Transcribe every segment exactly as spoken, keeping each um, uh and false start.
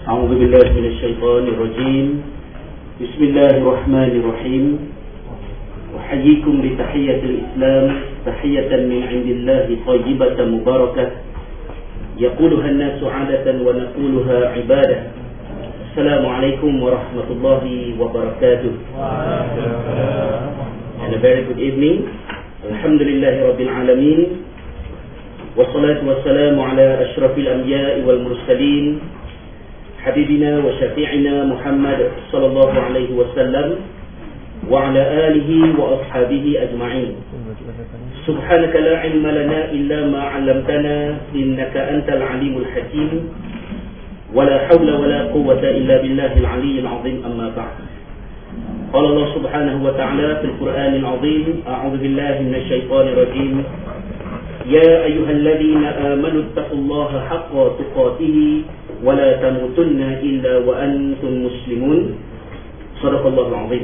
أعوذ بالله من الشيطان الرجيم. بسم الله الرحمن الرحيم. أحييكم بتحية الإسلام تحية من عند الله طيبة مباركة يقولها الناس عادة ونقولها عبادة. السلام عليكم ورحمة الله وبركاته. And a very good evening. Alhamdulillahi Rabbil Alamin. Wassalatu wassalamu ala ashrafil anbiya'i wal mursalin Habibina wa syafi'ina Muhammad sallallahu alaihi wasallam wa ala alihi wa ashabihi ajma'in. Subhanaka la ilma lana illa ma 'allamtana innaka antal alimul hakim. Wa la hawla wa la quwwata illa billahil aliyyil 'azim. Amma ba'd. Qala Allah subhanahu wa ta'ala fil Qur'anil 'azim, a'udzu billahi minasy syaithanir rajim. Ya ayyuhalladzina amanu taqullaha haqqa tuqatih ولا تموتن إلا وأنتم مسلمون. صدق الله العظيم.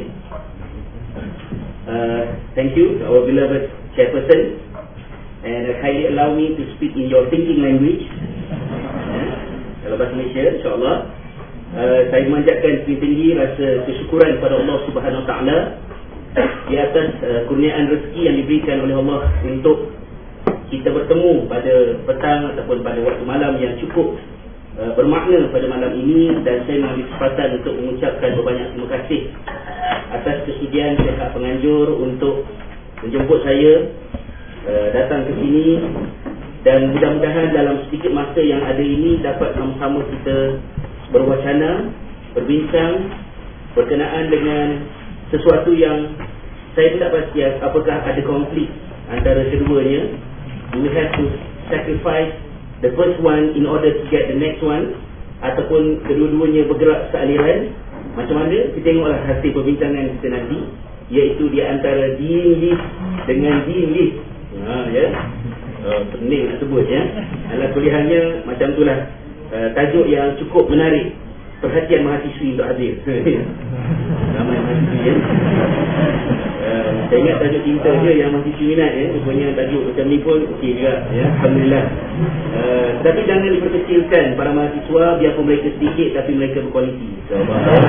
Uh, thank you to our beloved chairperson, and kindly allow me to speak in your thinking language. uh, Kalau bahasa Malaysia, insyaAllah. uh, Saya memanjatkan tinggi-tinggi rasa kesyukuran kepada Allah Subhanahu Wa Taala di atas uh, kurniaan rezeki yang diberikan oleh Allah untuk kita bertemu pada petang ataupun pada waktu malam yang cukup Uh, bermakna pada malam ini, dan saya mengambil kesempatan untuk mengucapkan berbanyak terima kasih atas kesudian pihak penganjur untuk menjemput saya uh, datang ke sini, dan mudah-mudahan dalam sedikit masa yang ada ini dapat sama-sama kita berwacana, berbincang berkenaan dengan sesuatu yang saya tidak pasti apakah ada konflik antara keduanya. We have to sacrifice the first one in order to get the next one, ataupun kedua-duanya bergerak sealiran. Macam mana? Kita tengoklah hasil perbincangan kita nanti, iaitu di antara deen list dengan deen list. Ha, ya. Oh, pening nak sebut, ya. Alah, kuliahnya macam itulah. Uh, tajuk yang cukup menarik perhatian mahasiswi untuk hadir. Ramai mahasiswi, ya. Uh, saya ingat tajuk cinta je yang mahasiswi minat, ya. Rupanya tajuk macam ni pun okey juga, ya. Alhamdulillah. Uh, tapi jangan diperkecilkan para mahasiswa, biarpun mereka sedikit tapi mereka berkualiti. So,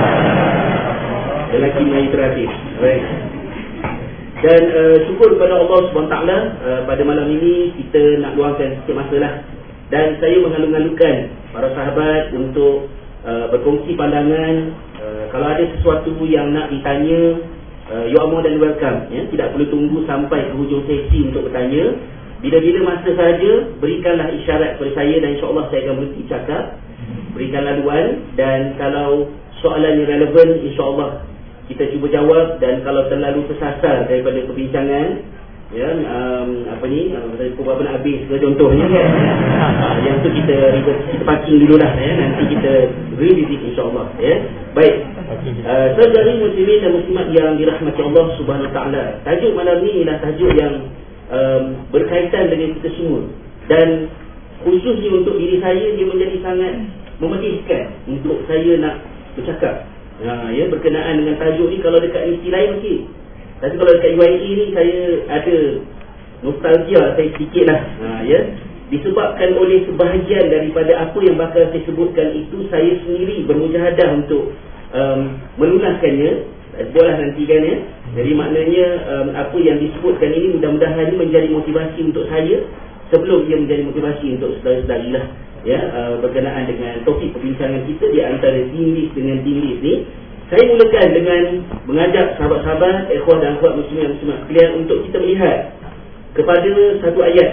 lelaki Melayu terakhir. Alright. Dan uh, syukur kepada Allah subhanahu wa taala, uh, pada malam ini kita nak luangkan sikit masa lah. Dan saya mengalu-alukan para sahabat untuk uh, berkongsi pandangan. uh, Kalau ada sesuatu yang nak ditanya, uh, you are more than welcome, ya? Tidak perlu tunggu sampai ke hujung sesi untuk bertanya. Bila-bila masa saja, berikanlah isyarat kepada saya, dan insyaAllah saya akan berhenti cakap, berikan laluan. Dan kalau soalan yang relevan, insyaAllah kita cuba jawab. Dan kalau terlalu tersasar daripada perbincangan, ya, um, apa ni, pukul nak habis ke contohnya, kan? uh, yang tu kita, kita, kita parking dulu lah, ya. Nanti kita revisit insyaAllah, ya. Baik, uh, saudari muslimin dan muslimat yang dirahmati Allah subhanahu wa ta'ala, tajuk malam ni ialah tajuk yang Um, berkaitan dengan kita semua, dan khususnya untuk diri saya, dia menjadi sangat memedihkan untuk saya nak bercakap, ha, ya, berkenaan dengan tajuk ni. Kalau dekat universiti lain okey, tapi kalau dekat U I A ni saya ada nostalgia saya sedikit lah, ha, ya. Disebabkan oleh sebahagian daripada apa yang bakal saya sebutkan itu, saya sendiri bermujahadah untuk um, melunaskannya. Bolehlah nanti, kan, ya. Jadi maknanya um, apa yang disebutkan ini mudah-mudahan ini menjadi motivasi untuk saya, sebelum ia menjadi motivasi untuk saudara-saudari lah, ya, uh, berkenaan dengan topik perbincangan kita di antara deen list dengan deen list ni. Saya mulakan dengan mengajak sahabat-sahabat, ikhwan dan akhwat muslimin dan muslimat sekalian untuk kita melihat kepada satu ayat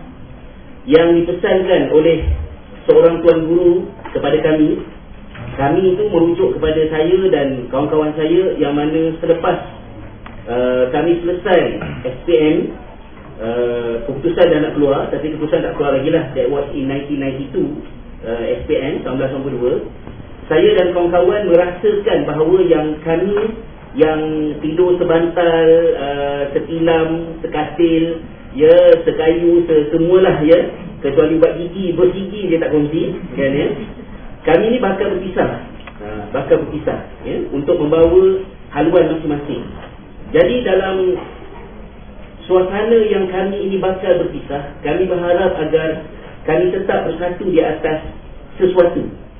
yang dipesankan oleh seorang tuan guru kepada kami. Kami itu merujuk kepada saya dan kawan-kawan saya, yang mana selepas uh, kami selesai S P M, uh, keputusan dah nak keluar, tapi keputusan tak keluar lagi lah. That was in nineteen ninety-two, uh, S P M seribu sembilan ratus sembilan puluh dua. Saya dan kawan-kawan merasakan bahawa yang kami yang tidur sebantal, uh, setilam, sekatil, ya, sekayu, semualah, ya, kecuali buat gigi, bersigi dia tak kongsi, kan, ya. Kami ni bakal berpisah, ha, bakal berpisah, ya, untuk membawa haluan masing-masing. Jadi dalam suasana yang kami ini bakal berpisah, kami berharap agar kami tetap bersatu di atas sesuatu.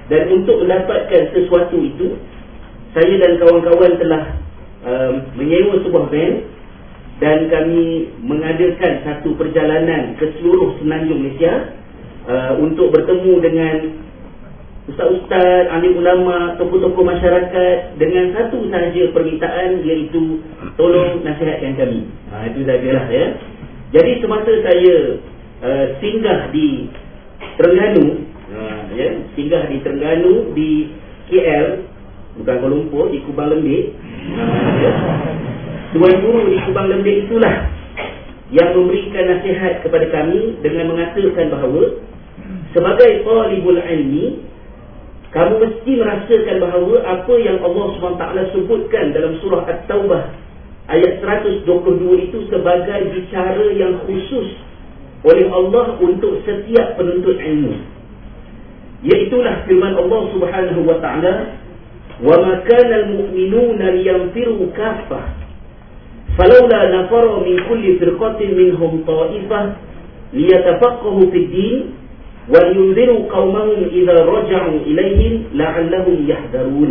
Dan untuk mendapatkan sesuatu itu, saya dan kawan-kawan telah um, menyewa sebuah van dan kami mengadakan satu perjalanan ke seluruh semenanjung Malaysia uh, untuk bertemu dengan ustaz-ustaz, alim ulama, tokoh-tokoh masyarakat dengan satu sahaja permintaan, iaitu tolong nasihatkan kami. Ha, itu sajalah ya. Jadi semasa saya uh, singgah di Terengganu, uh, ya, singgah di Terengganu di K L, bukan Kuala Lumpur, di Kubang Lembik, uh, ya, Tuan Guru di Kubang Lembik itulah yang memberikan nasihat kepada kami dengan mengatakan bahawa sebagai talibul ilmi, kamu mesti merasakan bahawa apa yang Allah subhanahu wa taala sebutkan dalam surah At-Taubah ayat seratus dua puluh dua itu sebagai bicara yang khusus oleh Allah untuk setiap penuntut ilmu. Iaitulah firman Allah subhanahu wa ta'ala, وَمَا كَانَ الْمُؤْمِنُونَ لِيَنْفِرُوا كَافَّةً فَلَوْلَا نَفَرَ مِنْ كُلِّ فِرْقَةٍ مِنْهُمْ طَائِفَةٌ لِيَتَفَقَّهُوا فِي الدِّينِ وَلْيُنْذِرُوا قَوْمَهُمْ إِذَا رَجَعُوا إِلَيْهِمْ لَعَلَّهُمْ يَحْذَرُونَ.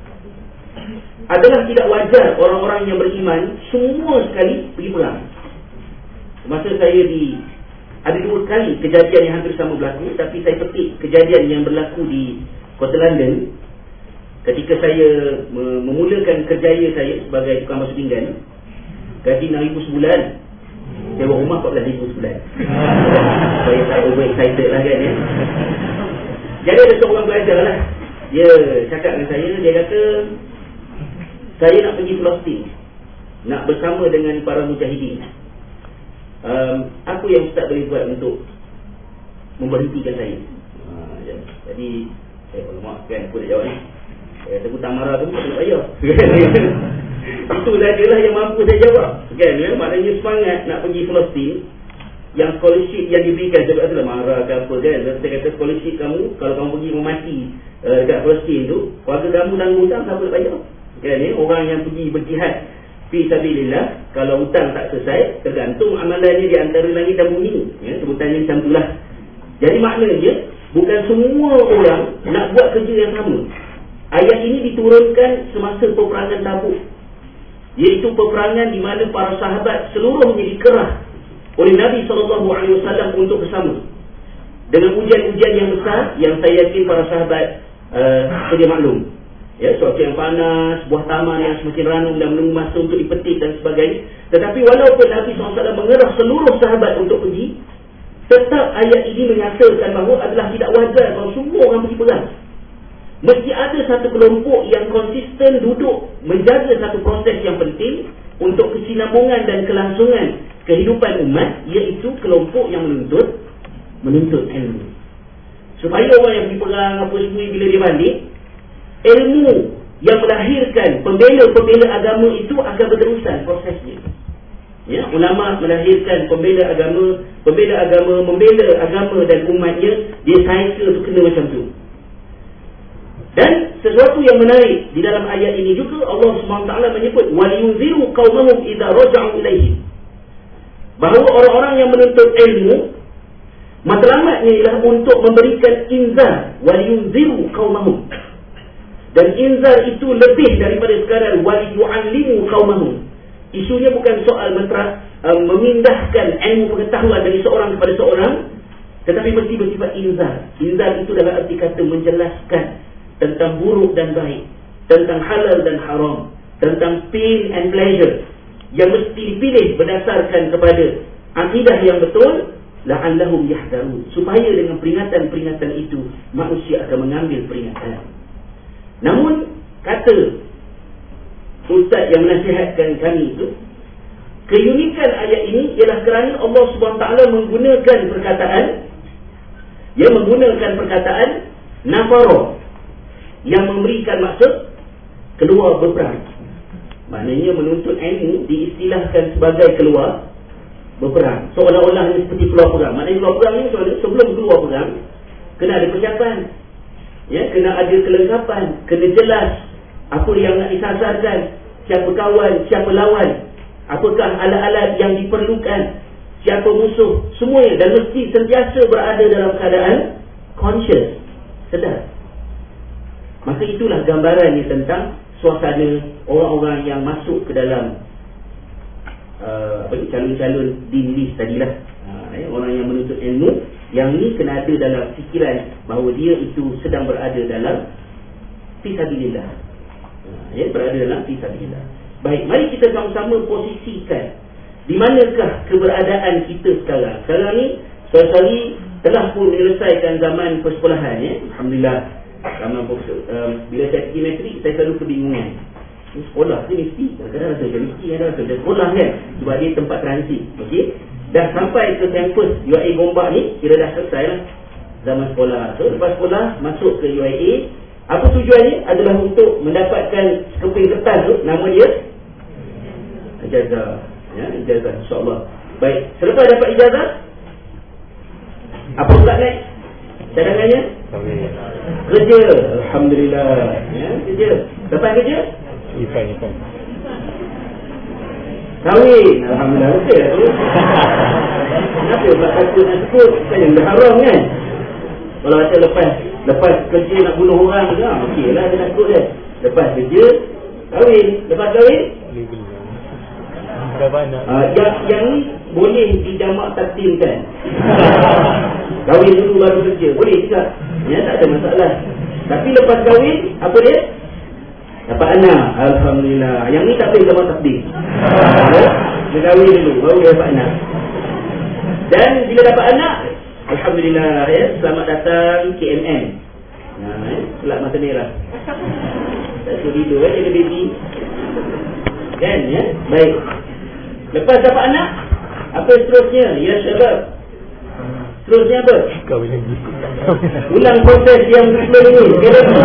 Adalah tidak wajar orang-orang yang beriman semua sekali pergi perang. Masa saya di ada dua kali kejadian yang hampir sama berlaku, tapi saya petik kejadian yang berlaku di Kota London ketika saya memulakan kerjaya saya sebagai tukang basuh pinggan. Gaji enam ribu sebulan, sewa rumah empat belas ribu sebulan. Saya tak over excited lah kan ya. Jadi ada seorang pelajar lah, dia cakap dengan saya, dia kata saya nak pergi Palestin, nak bersama dengan para mujahidin. um, Apa yang Ustaz boleh buat untuk memberhentikan saya? uh, ya. Jadi saya kalau maaf kan, aku nak jawab ni. Saya kata aku tak marah pun, tak payah. Itu sajalah yang mampu saya jawab kan, ya? Maknanya semangat nak pergi Palestin, yang scholarship yang diberikan, sebab itulah marah ke apa kan. Saya kata scholarship kamu, kalau kamu pergi memati uh, dekat Palestin tu, keluarga kamu dan hutang, siapa nak bayar kan, ya? Orang yang pergi berjihad fi sabilillah, kalau hutang tak selesai, tergantung amalannya di antara langit dan bumi, ya? Sebutannya macam itulah. Jadi maknanya bukan semua orang nak buat kerja yang sama. Ayat ini diturunkan semasa peperangan Tabuk, iaitu peperangan di mana para sahabat seluruhnya dikerah oleh Nabi sallallahu alaihi wasallam untuk bersama. Dengan ujian-ujian yang besar yang saya yakin para sahabat uh, sedia maklum. Ya, cuaca yang panas, buah taman yang semakin ranum dan menunggu masa untuk dipetik dan sebagainya. Tetapi walaupun Nabi sallallahu alaihi wasallam mengerah seluruh sahabat untuk pergi, tetap ayat ini menyatakan bahawa adalah tidak wajar kalau semua orang pergi perang. Mesti ada satu kelompok yang konsisten duduk menjaga satu proses yang penting untuk kesinambungan dan kelangsungan kehidupan umat, iaitu kelompok yang menuntut menuntut ilmu. Supaya orang yang pergi perang apa semua, bila dia balik, ilmu yang melahirkan pembela-pembela agama itu akan berterusan prosesnya. Ya, ulama melahirkan pembela agama, pembela agama membela agama dan umatnya, dia cycle tu kena macam tu. Dan sesuatu yang menarik di dalam ayat ini juga, Allah subhanahu wa taala menyebut waliyunziru qaumahum idza raja'u ilaihim, bahawa orang-orang yang menuntut ilmu matlamatnya ialah untuk memberikan inzar, waliyunziru qaumahum. Dan inzar itu lebih daripada sekadar waliyu'allimu qaumahum. Isunya bukan soal mentera, uh, memindahkan ilmu pengetahuan dari seorang kepada seorang, tetapi mesti bersifat inzar. Inzar itu dalam arti kata menjelaskan tentang buruk dan baik, tentang halal dan haram, tentang pain and pleasure, yang mesti dipilih berdasarkan kepada akidah yang betul, la'allahum yahdharun, supaya dengan peringatan-peringatan itu manusia akan mengambil peringatan. Namun kata ustaz yang menasihatkan kami itu, keunikan ayat ini ialah kerana Allah subhanahu wa taala menggunakan perkataan, dia menggunakan perkataan nafara, yang memberikan maksud keluar berperang. Maknanya menuntut ilmu diistilahkan sebagai keluar berperang, seolah-olah seperti keluar perang. Maknanya keluar perang ni sebelum keluar perang kena ada persiapan, ya, kena ada kelengkapan, kena jelas apa yang nak disasarkan, siapa kawan, siapa lawan, apakah alat-alat yang diperlukan, siapa musuh, semuanya. Dan mesti sentiasa berada dalam keadaan conscious, sedar. Maka itulah gambarannya tentang suasana orang-orang yang masuk ke dalam uh, calon-calon dinlis tadilah. uh, eh, Orang yang menuntut ilmu, yang ni kena ada dalam fikiran bahawa dia itu sedang berada dalam fisabilillah, uh, ya, berada dalam fisabilillah. Baik, mari kita sama-sama posisikan di manakah keberadaan kita sekarang. Sekarang ni sorry telah pun menyelesaikan zaman persekolahan, ya. Alhamdulillah. Zaman um, bila saya pergi matrik, saya selalu kebingungan. Sekolah ni mesti, kadang-kadang rasa macam mesti, kadang rasa macam sekolah kan, sebab dia tempat transit. Okey, dah sampai ke kampus U I A Gombak ni, kira dah selesai lah zaman sekolah. So lepas sekolah masuk ke U I A. Apa tujuannya? Adalah untuk mendapatkan sekeping kertas tu, nama dia ijazah, ya, ijazah, insyaAllah. Baik, selepas dapat ijazah, apa pula next cadangannya? Kerja. Alhamdulillah, ya, kerja. Lepas kerja? Ipan, ipan. Kahwin. Alhamdulillah, betul. Kenapa pula takut nak sebut? Kan yang dah haram kan? Kalau kata lepas Lepas kerja nak bunuh orang ke, okey lah, dia takut dia. Lepas kerja, kahwin. Lepas kahwin, uh, yang, yang ni boleh dijamak taktimkan. Kahwin dulu baru kerja, boleh juga, ya, tak ada masalah. Tapi lepas kahwin, apa dia? Dapat anak. Alhamdulillah. Yang ni tak boleh jamak takdim. Ya? Dia kahwin dulu, baru dia dapat anak. Dan bila dapat anak, alhamdulillah, ya, selamat datang K M N. Nah, ya, pelat mata merah. Tak suruh tidur, ya, jaga baby. Kan, ya? Baik. Lepas dapat anak, apa seterusnya? Ya, syabab. Seterusnya apa? Kahwin lagi. Ulang proses yang sebelum ini. Kira tu.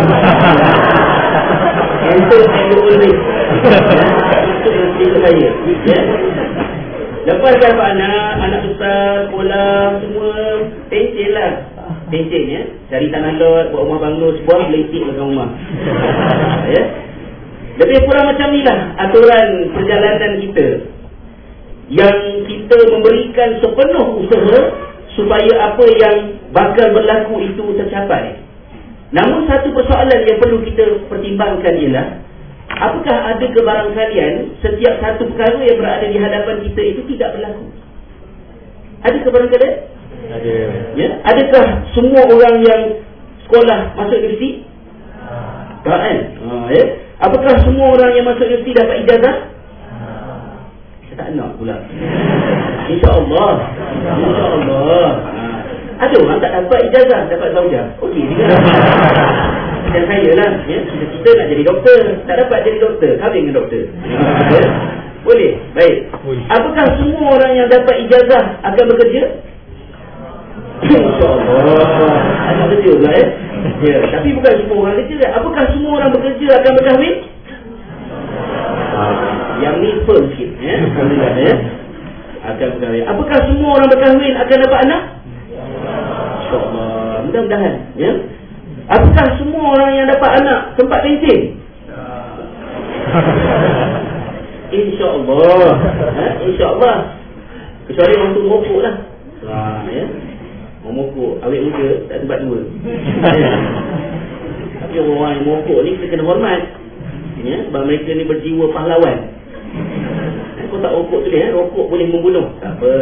Enter and go only. Itu yang cerita saya. Ya. Lepas dapat anak, anak besar, sekolah, semua pencen lah. Pencen, ya. Cari tanah lot, buat rumah banglo, sebuah letik belakang rumah. Ya. Lebih kurang macam ni lah aturan perjalanan kita, yang kita memberikan sepenuh usaha supaya apa yang bakal berlaku itu tercapai. Namun satu persoalan yang perlu kita pertimbangkan ialah, apakah ada kebarangkalian setiap satu perkara yang berada di hadapan kita itu tidak berlaku? Ada kebarangkalian? Ada. Ya? Adakah semua orang yang sekolah masuk universiti? Tak kan? Ha, ya? Apakah semua orang yang masuk universiti dapat ijazah? Saya tak nak pula. InsyaAllah. InsyaAllah. Ha. Ada orang tak dapat ijazah, dapat zaujah. Okey juga. Dan saya lah, ya, kita nak jadi doktor, tak dapat jadi doktor, kahwin dengan doktor. Ya? Boleh? Baik. Apakah semua orang yang dapat ijazah akan bekerja? InsyaAllah. Ada kerja pula, ya? Ya, tapi bukan semua orang kerja. Apakah semua orang bekerja akan berkahwin? Yang ni firm sikit, ya? Alhamdulillah, ya? Akan berkahwin. Apakah semua orang berkahwin akan dapat anak? InsyaAllah. Mudah-mudahan, ya? Apakah semua orang yang dapat anak tempat pencen? InsyaAllah, ha? InsyaAllah. Kecuali orang tu merokok lah. Ha, ya? Merokok, awet muda, tak tempat dua. Ya. Tapi orang yang merokok ni kita kena hormat, ya? Sebab mereka ni berjiwa pahlawan. Kau tak rokok tu dia, rokok boleh membunuh. Tak apa.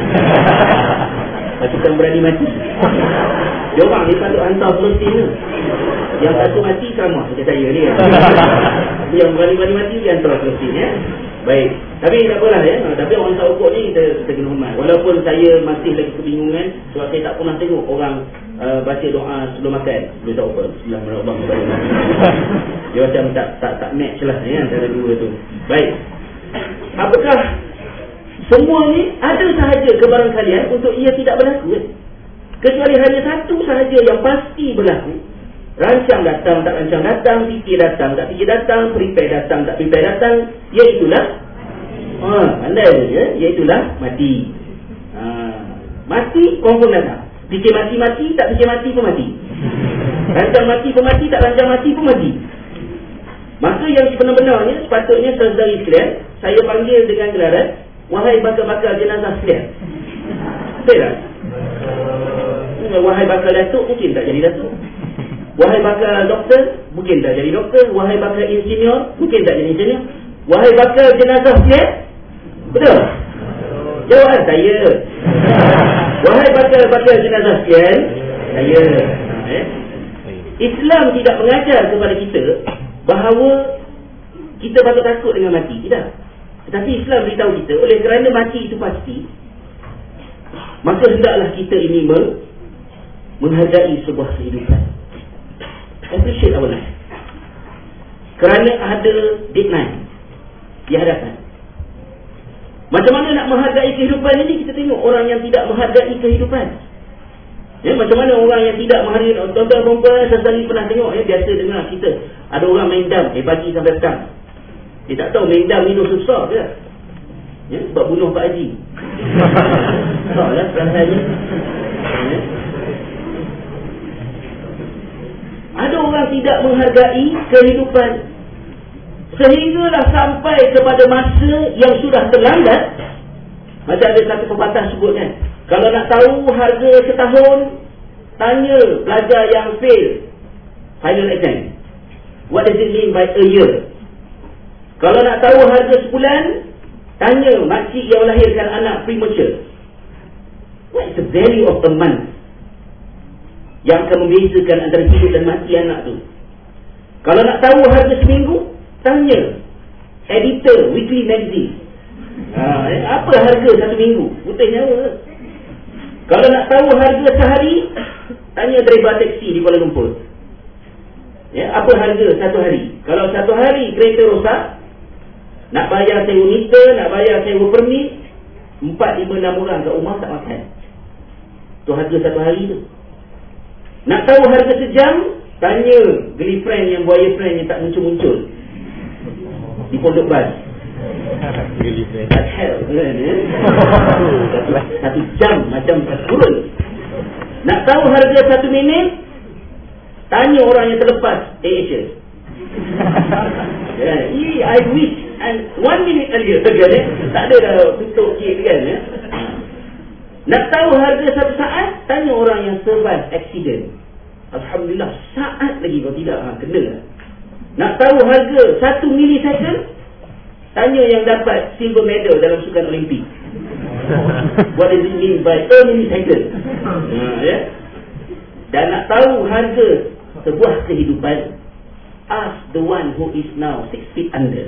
Pasukan berani mati. Dia orang ni patut hantar Palestin tu. Yang satu mati sama macam saya ni. Yang berani-berani mati dia hantar Palestin, ya. Baik. Tapi tak apalah, ya. Tapi orang tak rokok ni kita, kita kena hormat. Walaupun saya masih lagi kebingungan sebab saya tak pernah tengok orang uh, baca doa sebelum makan. Boleh tak apa? Bismillahirrahmanirrahim. Dia macam tak tak tak match lah, ya, antara dua tu. Baik. Apakah semua ni ada sahaja kebarangkalian untuk ia tidak berlaku, kan? Kecuali hanya satu sahaja yang pasti berlaku. Rancang datang tak rancang datang, fikir datang tak fikir datang, prepare datang tak prepare datang, iaitulah ha, pandai je, ya? Iaitulah mati. Ha, mati confirm datang. Fikir mati-mati, tak fikir mati pun mati. Rancang mati pun mati, tak rancang mati pun mati. Maka yang sebenar-benarnya sepatutnya saudari sekalian, saya panggil dengan gelaran, wahai bakal-bakal jenazah sekalian. Betul tak? Wahai bakal datuk, mungkin tak jadi datuk. Wahai bakal doktor, mungkin tak jadi doktor. Wahai bakal insinyur, mungkin tak jadi insinyur. Wahai bakal jenazah siap, betul? Jawab saya. Wahai bakal bakal jenazah siap, saya. Eh? Islam tidak mengajar kepada kita bahawa kita patut takut dengan mati. Tidak. Tetapi Islam beritahu kita, oleh kerana mati itu pasti, maka hendaklah kita ini menghargai sebuah kehidupan. Appreciate our life. Kerana ada deadline di hadapan. Macam mana nak menghargai kehidupan ini? Kita tengok orang yang tidak menghargai kehidupan. Ya, macam mana orang yang tidak menghargai. Tuan-tuan perempuan, saya selalu pernah tengok, ya, biasa dengar kita, ada orang main dam, eh pagi sampai petang. Dia tak tahu main dam ni dosa besar ke? Ya, sebab bunuh Pak Haji. Tak lah perasaannya. Ya. Ada orang tidak menghargai kehidupan, sehinggalah sampai kepada masa yang sudah terlambat. Macam ada satu pepatah sebut kan, kalau nak tahu harga setahun, tanya pelajar yang fail final exam. What does it mean by a year? Kalau nak tahu harga sebulan, tanya makcik yang melahirkan anak premature. What is the value of a month yang akan membezakan antara hidup dan mati anak tu? Kalau nak tahu harga seminggu, tanya editor weekly magazine. Ha, eh, apa harga satu minggu? Putih nyawa. Kalau nak tahu harga sehari, tanya driver taksi di Kuala Lumpur. Ya, apa harga satu hari? Kalau satu hari kereta rosak, nak bayar sewa meter, nak bayar sewa permit, empat, lima, enam orang kat rumah tak makan. Tu harga satu hari tu. Nak tahu harga sejam, tanya girlfriend yang buaya friend yang tak muncul-muncul di pondok bas. Tak hell kan, ya? satu, satu jam macam turun. Nak tahu harga satu minit, tanya orang yang terlepas AirAsia. Yeah, I wish and one minute earlier kan, eh? Tak ada dah tutup kek kan, ya? Nak tahu harga satu saat, tanya orang yang survive accident. Alhamdulillah, saat lagi kalau tidak, ha, kena lah. Nak tahu harga satu millisecond, tanya yang dapat silver medal dalam sukan Olimpik. What does it mean by a millisecond? Ha, ya? Dan nak tahu harga sebuah kehidupan, ask the one who is now six feet under.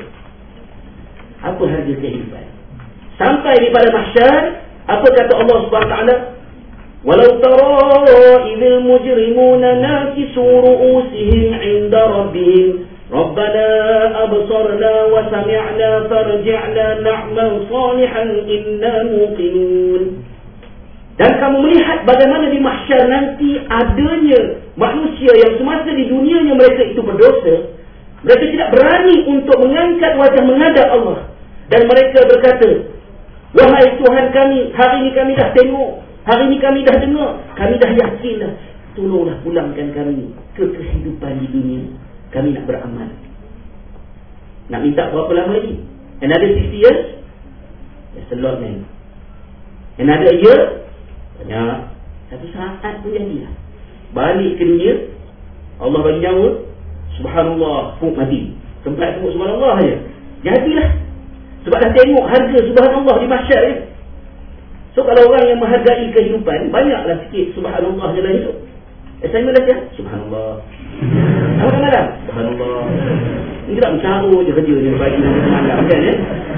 Apa harga kehidupan? Sampai di pada mahsyar, apa kata Allah Subhanahu Wa Taala? Walau tara idhil mujrimuna nakisu ru'usihim 'inda rabbihim Rabbana absarna wa sami'na farji'na na'mal salihan inna muqinun. Dan kamu melihat bagaimana di mahsyar nanti adanya manusia yang semasa di dunianya mereka itu berdosa, mereka tidak berani untuk mengangkat wajah menghadap Allah, dan mereka berkata, wahai Tuhan kami, hari ini kami dah tengok, hari ini kami dah dengar, kami dah yakin dah, tolonglah pulangkan kami ke kehidupan di dunia, kami nak beramal. Nak minta berapa lama lagi? Another sixty years? That's a lot, man. Another year? Banyak. Satu saat pun jadilah. Balik ke dunia, Allah bagi nyawa, subhanallah, pun mati. Sempat tengok subhanallah saja, jadilah. Sebab dah tengok harga subhanallah di mahsyar ni. So kalau orang yang menghargai kehidupan, banyaklah sikit subhanallah dalam hidup. Assignment dah siap, subhanallah. Apa malam? Subhanallah. Ini tak mencarut je kerja ni pagi dan malam kan, ya?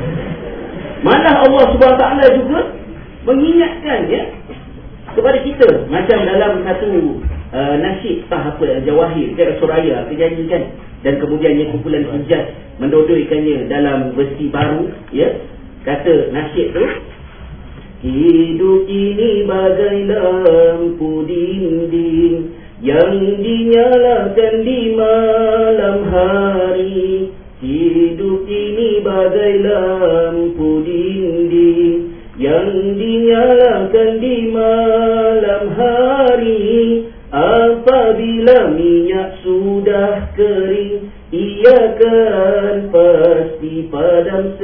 Malah Allah Subhanahu Wa Taala juga mengingatkan, ya, kepada kita, macam dalam satu uh, nasyid tah apa Jawahir ke Suraya kejadian kan, dan kemudian yang kumpulan hujat mendodoikannya dalam versi baru, ya. Kata nasyid tu, hidup ini bagai lampu dinding yang dinyalakan di malam hari. Hidup ini bagai lampu dinding yang dinyalakan di malam hari. Apabila minyak sudah kering, ia kan pasti padam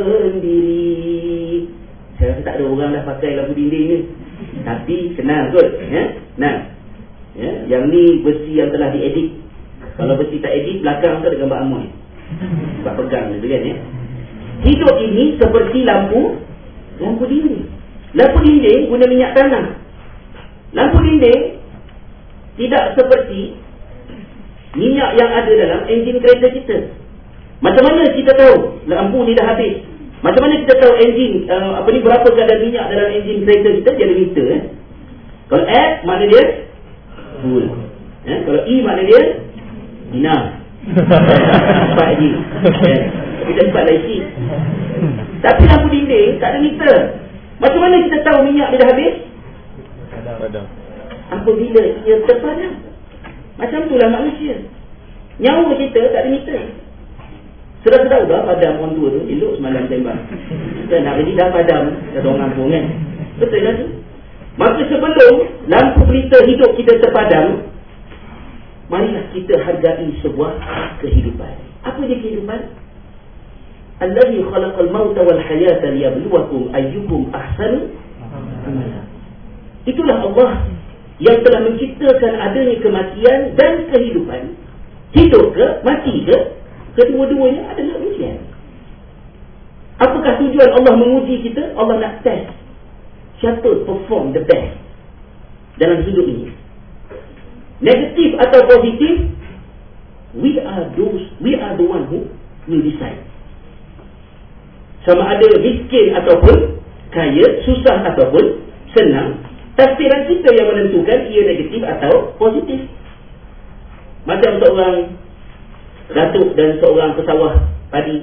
sendiri. Saya rasa tak ada orang dah pakai lampu dinding ni, tapi kenal kot, ya? Nah, ya, Yang ni besi yang telah diedit. Kalau besi tak edit, belakang tu ada gambar Amoy. Sebab pegang tu kan ya. Hidup ini seperti lampu Lampu dinding. Lampu dinding guna minyak tanah. Lampu dinding tidak seperti minyak yang ada dalam enjin kereta kita. Macam mana kita tahu lampu ni dah habis? Macam mana kita tahu enjin uh, apa ni berapa kadar minyak dalam enjin kereta kita? Dia ada meter eh. Kalau F makna dia full. Eh? Kalau E makna dia enough. Empat je. Eh? Tapi tak empat lagi. Tapi lampu dinding tak ada meter. Macam mana kita tahu minyak dia dah habis? Padam. Apabila ia terpadam. Macam itulah manusia. Nyawa kita tak ada meter. Sudah tahu dah padam orang tua tu. Elok semalam tembak. Dan hari ni dah padam. Kata orang pun kan. Betul kan tu? Maka sebelum lampu meter hidup kita terpadam, marilah kita hargai sebuah kehidupan. Apa dia kehidupan? Allazi khalaqal mauta wal hayata liyabluwakum ayyukum ahsanu amala. Itulah Allah yang telah menciptakan adanya kematian dan kehidupan. Hidup ke, mati ke, kedua-duanya adalah ujian. Apakah tujuan Allah menguji kita? Allah nak test siapa perform the best dalam hidup ini. Negatif atau positif, we are those, we are the one who will decide. Sama ada miskin ataupun kaya, susah ataupun senang, takdiran kita yang menentukan ia negatif atau positif. Macam seorang datuk dan seorang pesawah padi.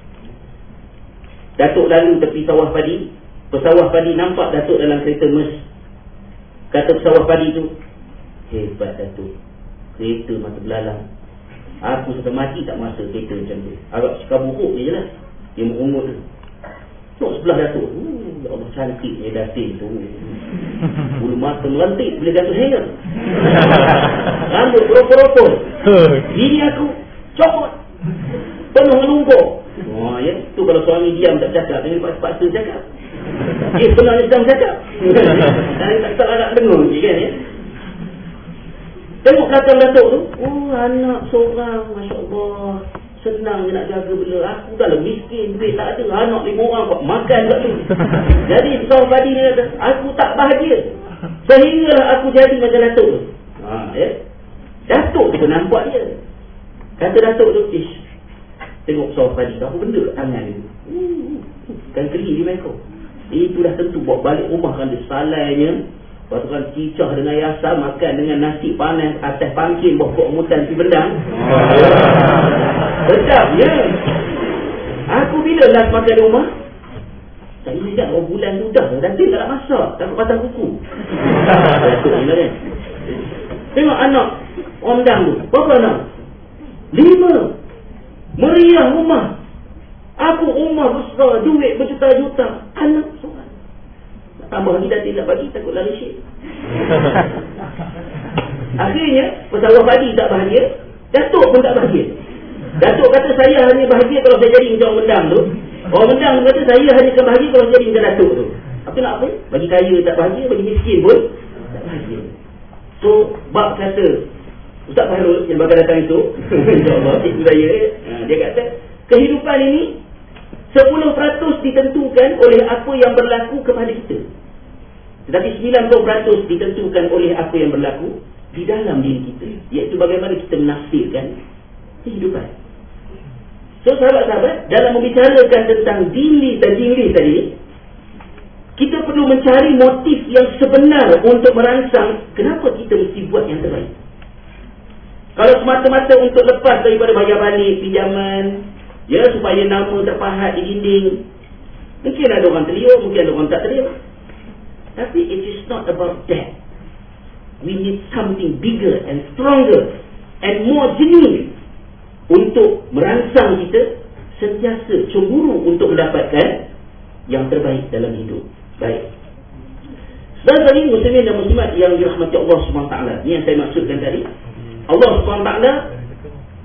Datuk lalu tepi sawah padi. Pesawah padi nampak datuk dalam kereta mes. Kata pesawah padi tu, hebat datuk, kereta mata belalang. Aku sudah mati tak masa kereta macam tu. Agak suka buruk je lah. Dia merungut tu. Tengok sebelah datuk. Hmm, ya Allah cantiknya datin tu. Bulu mata melantik bila datuk hanger. Rambut beropor-opor. Gini aku cokot. Penuh lumpur. Oh ya, tu kalau suami diam tak cakap, dia paksa cakap. Dia sebenarnya sedang cakap. Dan tak nak dengar je kan ya. Tengok belakang datuk tu. Oh anak seorang, Masya Allah, senang je nak jaga bela. Aku dah lah miskin, duit tak ada. Anak lima orang buat makan kat tu. Jadi pesawah padi ni kata, aku tak bahagia sehinggalah aku jadi macam datuk tu. Ha, ya. Datuk tu nampak dia. Kata datuk tu, ish, tengok pesawah padi tu, apa benda kat tangan dia? Hmm, kan kering dia main kau. Itu dah tentu bawa balik rumah kan dia salainya. Lepas tu kan cicah dengan yasam, makan dengan nasi panas atas pangkin bawah pokok mutan si bendang. Sedap ya. Aku bila last makan di rumah, tak ingat berapa bulan tu dah. Dah tak nak masak, takut patah kuku. Datuk ni lah kan. Tengok anak orang Mendang tu. Berapa anak? Lima. Meriah rumah. Aku rumah besar, duit berjuta-juta. Anak seorang. Tambah lagi dah tidak bagi, takut lari syik. Akhirnya pesawah padi tak bahagia, datuk pun tak bahagia. Datuk kata saya hanya bahagia kalau saya jadi macam orang Mendang tu. Orang Mendang kata saya hanya akan bahagia kalau saya jadi macam datuk tu. Apa nak apa? Bagi kaya tak bahagia, bagi miskin pun tak bahagia. So bab kata Ustaz Fahrul yang bakal datang itu InsyaAllah cikgu saya, dia kata kehidupan ini sepuluh peratus ditentukan oleh apa yang berlaku kepada kita, tetapi sembilan puluh peratus ditentukan oleh apa yang berlaku di dalam diri kita, iaitu bagaimana kita menafsirkan kehidupan. So sahabat-sahabat, dalam membicarakan tentang dinli dan jingli tadi, kita perlu mencari motif yang sebenar untuk merangsang kenapa kita mesti buat yang terbaik. Kalau semata-mata untuk lepas daripada bayar balik pinjaman, ya, supaya nama terpahat di dinding, mungkin ada orang terliur, mungkin ada orang tak terliur. Tapi it is not about that. We need something bigger and stronger and more genuine untuk merangsang kita sentiasa cemburu untuk mendapatkan yang terbaik dalam hidup. Baik. Dan tadi muslimin dan muslimat yang dirahmati Allah subhanahu wa taala, ni yang saya maksudkan tadi. Allah subhanahu wa taala,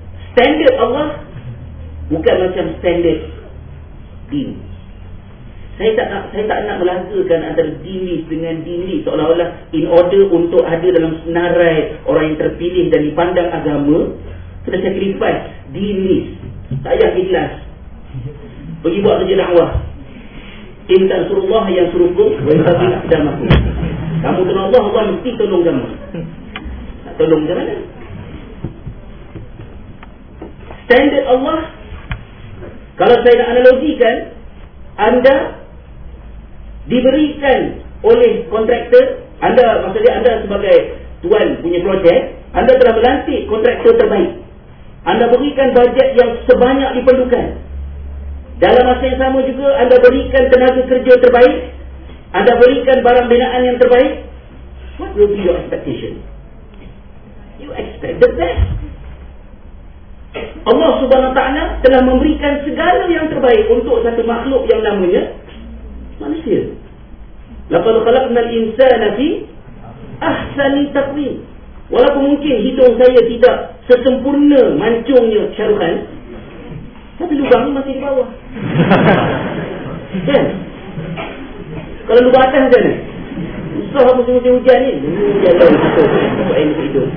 standard Allah bukan macam standard din. Saya tak nak saya tak nak melagakan antara dinlis dengan dinlis seolah-olah in order untuk ada dalam senarai orang yang terpilih dan dipandang agama, kena sacrifice dinlis. Tak payah ikhlas. Pergi buat kerja dakwah. In tansurullah yang suruhkum wa yusabbih aqdamakum. Kamu tolong Allah, Allah mesti tolong kamu. Nak tolong macam mana? Standard Allah, kalau saya nak analogikan, anda diberikan oleh kontraktor, anda, maksudnya anda sebagai tuan punya projek, anda telah melantik kontraktor terbaik. Anda berikan bajet yang sebanyak diperlukan. Dalam masa yang sama juga anda berikan tenaga kerja terbaik, anda berikan barang binaan yang terbaik. What will be your expectation? You expect the best. Allah Subhanahu Wa Taala telah memberikan segala yang terbaik untuk satu makhluk yang namanya manusia. Laqad khalaqnal insana fi ahsani taqwim. Walaupun mungkin hidung saya tidak sesempurna mancungnya Syahrukh, tapi lubang ni masih di bawah. Kan? Kalau lubang atas macam mana? Susah musim-musim hujan ni. Hujan lah untuk air hidung.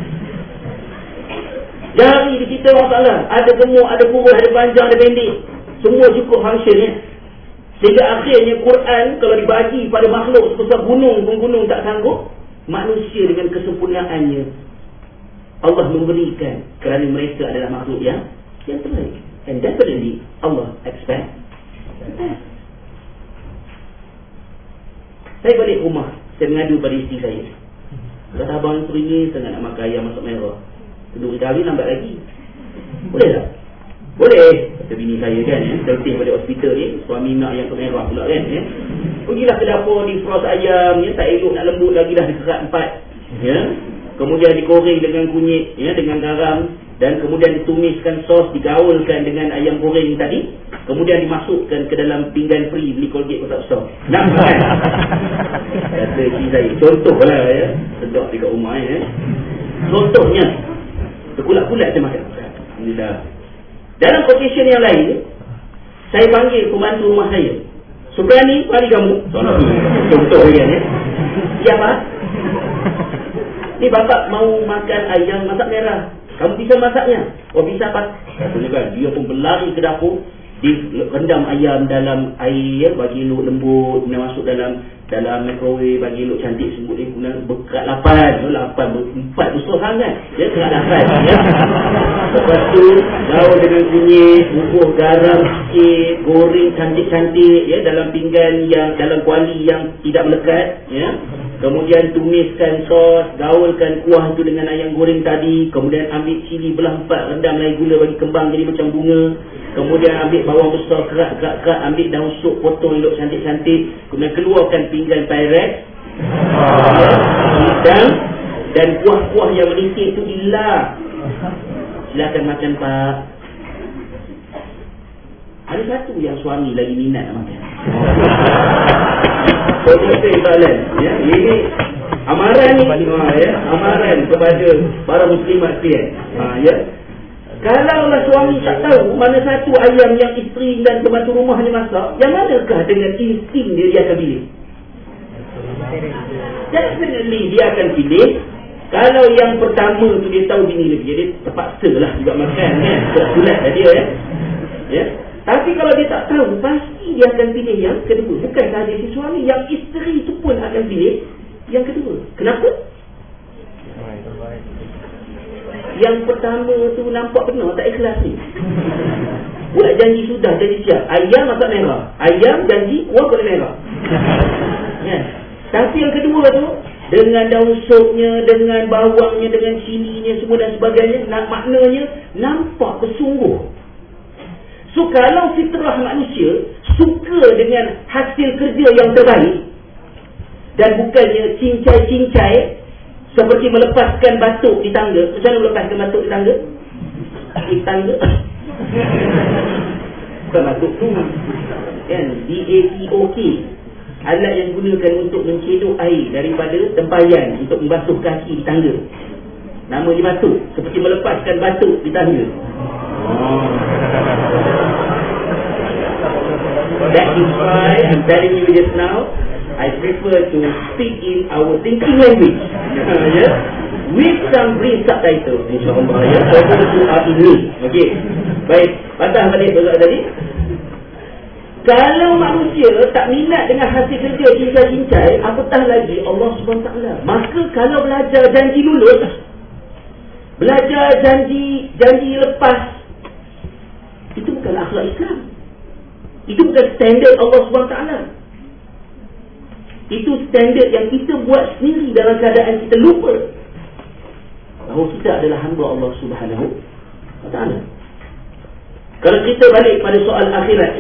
Jari di kita masalah. Ada gemuk, ada kurus, ada panjang, ada pendek. Semua cukup function ya. Sehingga akhirnya Quran kalau dibagi pada makhluk sebesar gunung pun gunung tak sanggup. Manusia dengan kesempurnaannya Allah memberikan kerana mereka adalah makhluk yang yang terbaik. And definitely Allah expect. Saya balik rumah, saya mengadu pada isteri saya. Kata abang isteri ni sangat nak makan ayam masak merah. Kedua hari lambat lagi. Boleh tak? Boleh. Kata bini saya kan, ya, tertih balik hospital ni, suami nak ayam merah pula kan, ya. Pergilah ke dapur, defrost ayam, ya, tak elok nak lembut lagi dah dikerat empat, ya. Kemudian digoreng dengan kunyit, ya, dengan garam, dan kemudian ditumiskan sos, digaulkan dengan ayam goreng tadi, kemudian dimasukkan ke dalam pinggan free, beli Colgate besar-besar. Nampak kan? Kata isteri saya, contohlah ya, sedap dekat rumah ya. Contohnya, terkulak-kulak saya makan. Alhamdulillah. Dalam occasion yang lain, saya panggil pembantu rumah saya. Subrani, mari kamu. Contoh kan ya. Ya Pak. Ni bapak mau makan ayam masak merah. Kamu bisa masaknya? Oh bisa Pak. Katanya kan, dia pun berlari ke dapur, direndam ayam dalam air, bagi elok lembut, kemudian masuk dalam dalam microwave, bagi elok cantik sebut dia, kemudian berkerat lapan, lapan empat besar sangat. Dia kerat lapan ya. Lepas tu gaul dengan kunyit, bubur garam sikit, goreng cantik-cantik ya dalam pinggan yang dalam kuali yang tidak melekat ya. Kemudian tumiskan sos, gaulkan kuah itu dengan ayam goreng tadi. Kemudian ambil cili belah empat, rendam lagi gula, bagi kembang jadi macam bunga. Kemudian ambil bawang besar, kerat-kerat, ambil daun sup, potong elok cantik-cantik. Kemudian keluarkan pinggan Pyrex dan dan kuah-kuah yang melingkit itu dilap. Silakan makan Pak. Ada satu yang suami lagi minat nak makan. Proses balan ya, ini amaran ni ha, ya, amaran kepada para muslimat sekalian. Ha ya. Kalaulah suami tak tahu mana satu ayam yang isteri dan pembantu rumahnya masak, yang manakah dengan insting dia dia akan pilih? Definitely dia akan pilih. Kalau yang pertama tu dia tahu bini lagi, dia terpaksa lah juga makan kan. Kesulat dah dia ya. Ya. Tapi kalau dia tak tahu, pasti dia akan pilih yang kedua. Bukan sahaja si suami, yang isteri itu pun akan pilih yang kedua. Kenapa? Yang pertama tu nampak benar tak ikhlas ni. Buat janji sudah, janji siap. Ayam masak merah, ayam janji kuah goreng merah ya. Tapi yang kedua tu, dengan daun supnya, dengan bawangnya, dengan cilinya semua dan sebagainya, nak maknanya nampak bersungguh. So kalau fitrah manusia suka dengan hasil kerja yang terbaik dan bukannya cincai-cincai seperti melepaskan batuk di tangga. Macam mana melepaskan batuk di tangga? Di tangga bukan batuk tu kan, D A T O K, alat yang digunakan untuk mencedok air daripada tempayan untuk membasuh kaki di tangga. Nama dia batuk. Seperti melepaskan batuk di tangga. Oh. That is why I'm telling you just now, I prefer to speak in our thinking language. Yeah? With some brief subtitle, insyaAllah. Ya, for those who are in need. Okay. Baik, patah balik persoalan tadi. Kalau manusia tak minat dengan hasil kerja cincai-cincai, apatah lagi Allah subhanahu wa taala. Maka kalau belajar janji lulus, belajar janji janji lepas, itu bukan akhlak Islam. Itu bukan standard Allah subhanahu wa taala. Itu standard yang kita buat sendiri dalam keadaan kita lupa bahawa kita adalah hamba Allah subhanahu wa taala. Kalau kita balik pada soal akhirat,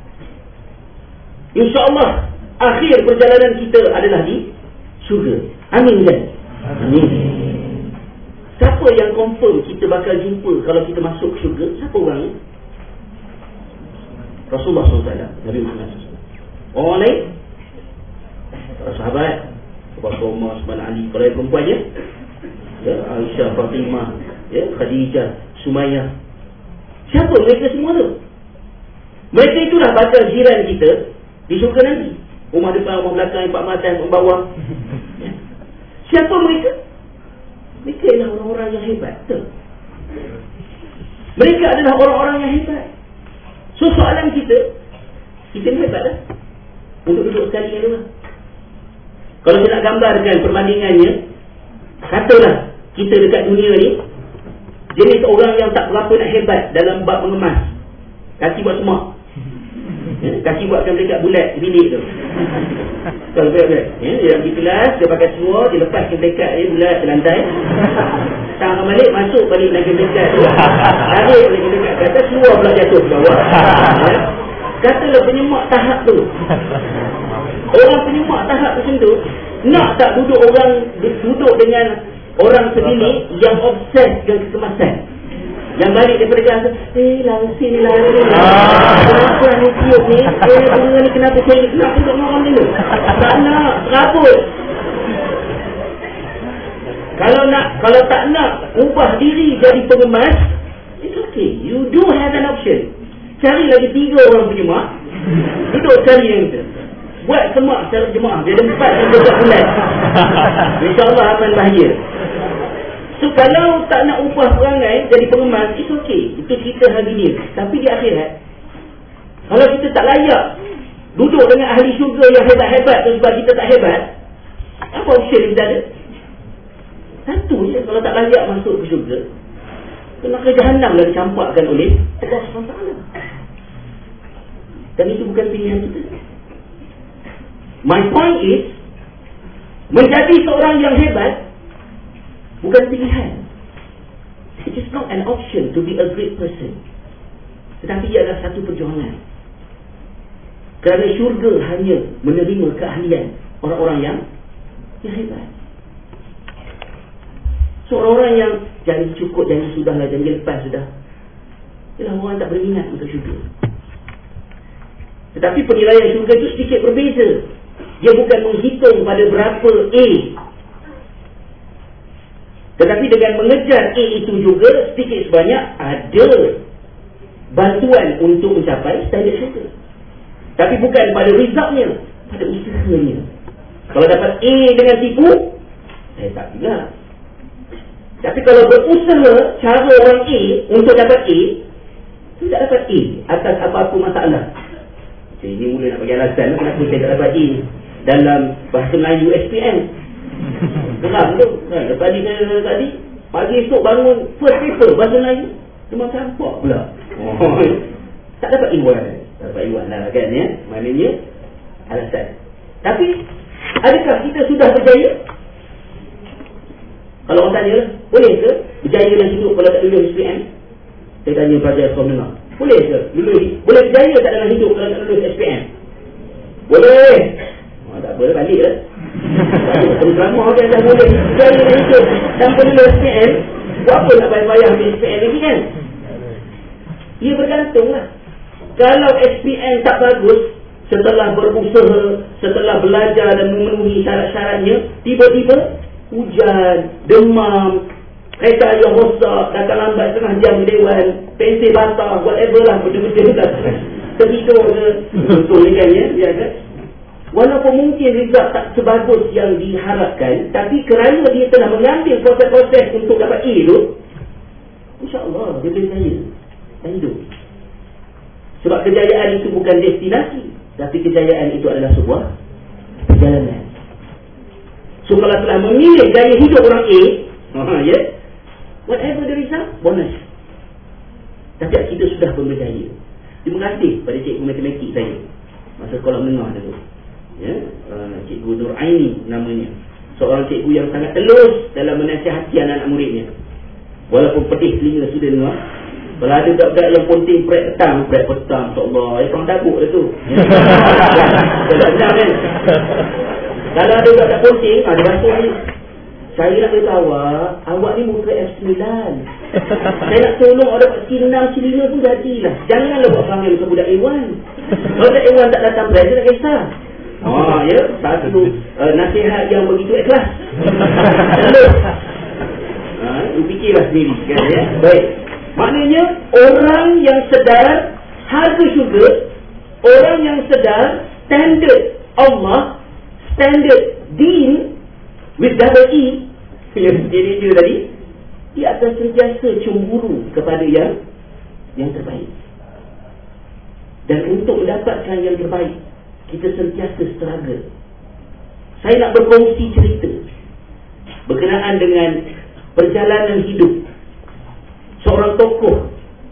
InsyaAllah akhir perjalanan kita adalah di syurga. Amin kan? Amin. Siapa yang confirm kita bakal jumpa kalau kita masuk syurga? Siapa orang ni? Rasulullah sallallahu alaihi wasallam, Nabi Muhammad sallallahu alaihi wasallam. Orang lain? Para sahabat, Abu Umar, Osman, Ali. Kalau yang perempuannya, ya, Aisyah, Fatimah, ya, Khadijah, Sumayyah. Siapa mereka semua tu? Mereka itulah bakal jiran kita di syurga nanti. Rumah depan, rumah belakang, empat mata, empat bawah. Ya. Siapa mereka? Mereka adalah orang-orang yang hebat. Betul? Mereka adalah orang-orang yang hebat. So soalan kita, kita ni hebat tak? Untuk duduk sekali yang dua. Kalau saya nak gambarkan perbandingannya, katalah kita dekat dunia ni jenis orang yang tak berapa nak hebat dalam bab mengemas. Kaki buat semak, ya, kaki buatkan dekat bulat bilik tu. Kalau berat-berat, ya, dia pergi kelas, dia pakai seluar, dia lepaskan dekat dia bulat ke lantai, tangan balik, masuk balik lagi dekat tu, tarik lagi dekat ke atas, seluar pula jatuh ke bawah. Ya. Katalah penyemak tahap tu, orang penyemak tahap macam tu, nak tak duduk orang duduk dengan orang sendiri yang obses dengan kekemasan, yang balik daripada kelas, eh langsir ni lah ni, kenapa ni tiup ni, eh bunga ni kenapa saya ni, kenapa duduk dengan orang ni, tak nak, serabut. Kalau nak, kalau tak nak ubah diri jadi pengemas, it's okay, you do have an option. Cari lagi tiga orang penyemak, duduk cari yang kita, buat semak secara jemaah, dia ada empat yang berbuat bulan, InsyaAllah akan bahagia. So kalau tak nak ubah perangai jadi pengemas, it's okay, itu cerita hari ni. Tapi di akhirat, kalau kita tak layak duduk dengan ahli syurga yang hebat-hebat tu sebab kita tak hebat, apa option kita ada? Satu je, kalau tak layak masuk ke syurga, kena ke jahannam lah dicampakkan oleh Allah subhanahu wa taala. Dan itu bukan pilihan kita. My point is, menjadi seorang yang hebat bukan pilihan. It is not an option to be a great person. Tetapi ia adalah satu perjuangan. Kerana syurga hanya menerima keahlian orang-orang yang yang hebat. So orang-orang yang janji cukup, janji sudahlah, janji lepas sudah, ialah orang tak berminat untuk syurga. Tetapi penilaian syurga itu sedikit berbeza. Dia bukan menghitung pada berapa A, tetapi dengan mengejar A itu juga sedikit sebanyak ada bantuan untuk mencapai standard syurga. Tapi bukan pada resultnya, pada usahanya. Kalau dapat A dengan tipu, saya tak juga. Tapi kalau berusaha cara orang A untuk dapat A, tidak dapat A atas apa-apa masalah. Jadi ini mula nak bagi alasan kenapa saya tak dapat A dalam bahasa Melayu S P M. Geram tu kan, tadi saya tadi pagi esok bangun first paper bahasa Melayu, cuma campak pula. Oh, tak dapat iwan. Tak dapat iwan lah kan, ya. Maknanya alasan. Tapi adakah kita sudah berjaya? Kalau orang tanya, boleh ke berjaya dalam hidup kalau tak lulus S P M? Saya tanya pada Somnona, boleh ke lulus, boleh berjaya tak dalam hidup kalau tak lulus S P M? Boleh. Oh, tak boleh balik lah. Terutama orang yang dah boleh berjaya dalam hidup tanpa lulus S P M, buat apa nak bayar-bayar ambil S P M lagi kan? Ia bergantung lah. Kalau S P M tak bagus, setelah berusaha, setelah belajar dan memenuhi syarat-syaratnya, tiba-tiba hujan, demam, kereta yang rosak, datang lambat setengah jam di dewan, pensel basah, whatever lah, benda-benda lah. terhidur ke, betul ni kan ya, ya kan? Walaupun mungkin result tak sebagus yang diharapkan, tapi kerana dia telah mengambil proses-proses untuk dapat A tu, insya-Allah dia boleh jaya dan hidup. Sebab kejayaan itu bukan destinasi, tapi kejayaan itu adalah sebuah perjalanan. So kalau telah memilih gaya hidup orang A, ha, ya, whatever the result, bonus. Tapi kita sudah pun berjaya. Terima kasih pada cikgu matematik saya masa sekolah menengah dulu. Ya, uh, Cikgu Nur Aini namanya. Seorang cikgu yang sangat telus dalam menasihati anak-anak muridnya. Walaupun pedih telinga sudah dengar. Kalau ada budak-budak yang ponting prek petang, prek petang, insya-Allah, ai kau dabuk dah tu. Ya. Kalau benar kan? Kalau ada budak-budak ponting, ada rasa ni saya nak beritahu awak, awak ni muka F sembilan. Saya nak tolong awak dapat C enam, C lima pun jadilah. Janganlah buat panggil ke budak A satu. Kalau budak A satu tak datang belajar, tak kisah. Oh ya, satu uh, nasihat yang begitu ikhlas. Lalu, ha, you fikirlah sendiri kan ya. Baik. Maknanya orang yang sedar harga syurga, orang yang sedar standard Allah, standard din with double E yang jadi dia tadi, dia akan sentiasa cemburu kepada yang yang terbaik. Dan untuk mendapatkan yang terbaik, kita sentiasa struggle. Saya nak berkongsi cerita berkenaan dengan perjalanan hidup seorang tokoh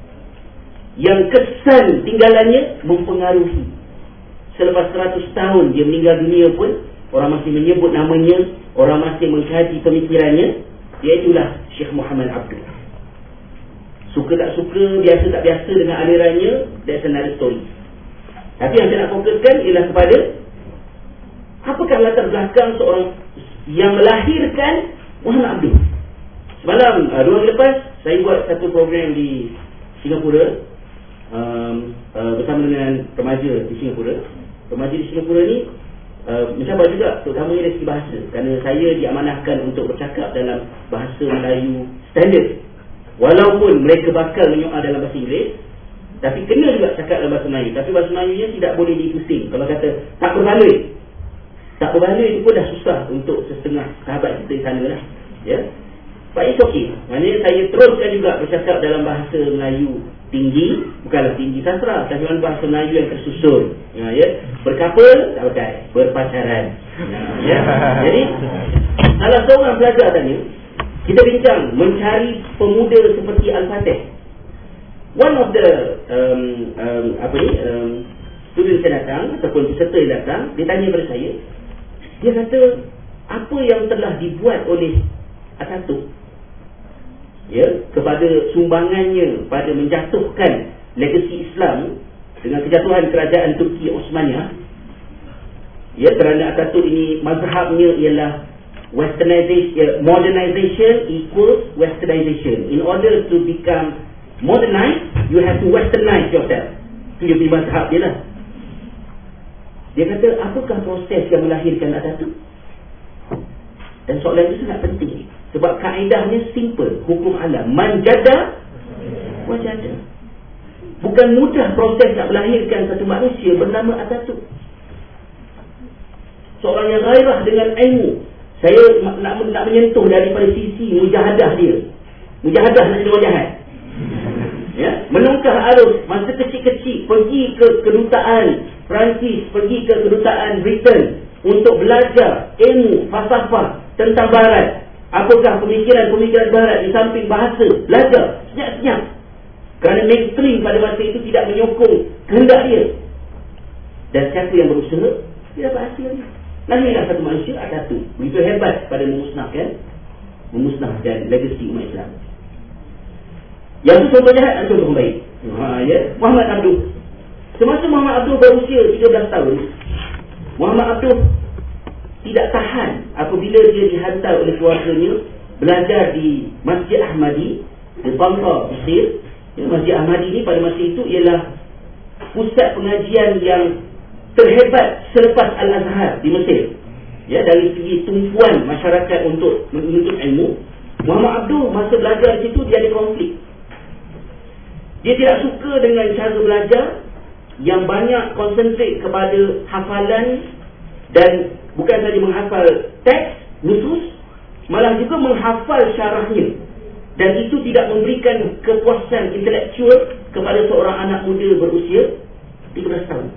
yang kesan tinggalannya mempengaruhi. Selepas seratus tahun dia meninggal dunia pun, orang masih menyebut namanya, orang masih mengkaji pemikirannya. Iaitulah Syekh Muhammad Abduh. Suka tak suka, biasa tak biasa dengan alirannya, that's another story. Tapi yang saya nak fokuskan ialah kepada apakah latar belakang seorang yang melahirkan Muhammad Abduh. Semalam, uh, dua hari lepas, saya buat satu program di Singapura um, uh, bersama dengan remaja di Singapura. Remaja di Singapura ni uh, mencabar juga, terutamanya dari segi bahasa. Kerana saya diamanahkan untuk bercakap dalam bahasa Melayu standard. Walaupun mereka bakal menyoal dalam bahasa Inggeris, tapi kena juga cakap dalam bahasa Melayu. Tapi bahasa Melayunya tidak boleh dipusing. Kalau kata tak berbaloi, tak berbaloi itu pun dah susah untuk setengah sahabat kita di sana lah. Ya, but it's okay. Maknanya saya teruskan juga bercakap dalam bahasa Melayu tinggi, bukanlah tinggi sastra, tapi bahasa Melayu yang tersusun. Ya, ya. Berkapal, tak pakai. Berpacaran. Ya, ya. Jadi salah seorang pelajar tanya, kita bincang mencari pemuda seperti Al-Fatih. One of the um, um, apa ni um, student yang datang ataupun peserta yang datang, dia tanya kepada saya, dia kata apa yang telah dibuat oleh Atatürk, ya, kepada sumbangannya pada menjatuhkan legasi Islam dengan kejatuhan kerajaan Turki Osmaniyah. Ya, kerana Atatürk ini mazhabnya ialah westernization, modernization equals westernization. In order to become modernized, you have to westernize yourself. Itu dia punya mazhab dia lah. Dia kata, apakah proses yang melahirkan Atatürk? Dan soalan itu sangat penting. Sebab kaedahnya simple. Hukum alam. Man jada wajada. Bukan mudah proses nak melahirkan satu manusia bernama Atatürk. Seorang yang gairah dengan ilmu. Saya nak, nak menyentuh daripada sisi mujahadah dia. Mujahadah nak jadi orang jahat. Ya, menungkah arus masa kecil-kecil pergi ke kedutaan Perancis, pergi ke kedutaan Britain untuk belajar ilmu falsafah tentang barat. Apakah pemikiran-pemikiran barat di samping bahasa, belajar senyap-senyap. Kerana mainstream pada masa itu tidak menyokong kehendak dia. Dan siapa yang berusaha, dia dapat hasilnya. Lahirlah satu manusia Atatürk, begitu hebat pada memusnahkan memusnahkan legasi umat Islam. Yang itu contoh jahat atau contoh baik. Ha, ya. Muhammad Abduh. Semasa Muhammad Abduh berusia tiga belas tahun, Muhammad Abduh tidak tahan apabila dia dihantar oleh keluarganya belajar di Masjid Ahmadi di Bangka, Mesir. Ya, Masjid Ahmadi ini pada masa itu ialah pusat pengajian yang terhebat selepas Al-Azhar di Mesir. Ya, dari segi tumpuan masyarakat untuk menuntut ilmu, Muhammad Abduh masa belajar di situ dia ada konflik. Dia tidak suka dengan cara belajar yang banyak konsentrik kepada hafalan dan bukan saja menghafal teks, nusus, malah juga menghafal syarahnya. Dan itu tidak memberikan kepuasan intelektual kepada seorang anak muda berusia tiga belas tahun.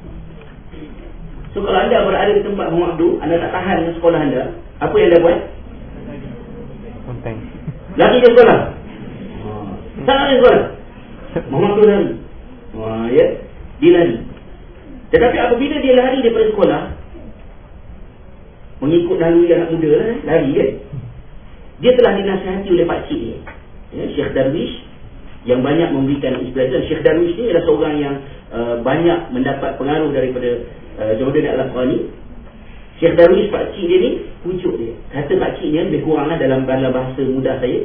So kalau anda berada di tempat Muhammad Abdul, anda tak tahan dengan sekolah anda, apa yang anda buat? Konteng. Lari ke sekolah. Tak lari ke sekolah. Muhammad Abdul lari. Wah, ya, dia lari. Tetapi apabila dia lari daripada sekolah, mengikut naluri anak muda lah, lari kan, dia telah dinasihati oleh pakcik dia, ya, Syekh Darwish, yang banyak memberikan inspirasi. Syekh Darwish ni adalah seorang yang uh, banyak mendapat pengaruh daripada uh, Jordan Al-Afghani. Syekh Darwish, pakcik dia ni, pucuk dia. Kata pakcik dia lebih kuranglah dalam, dalam bahasa mudah saya,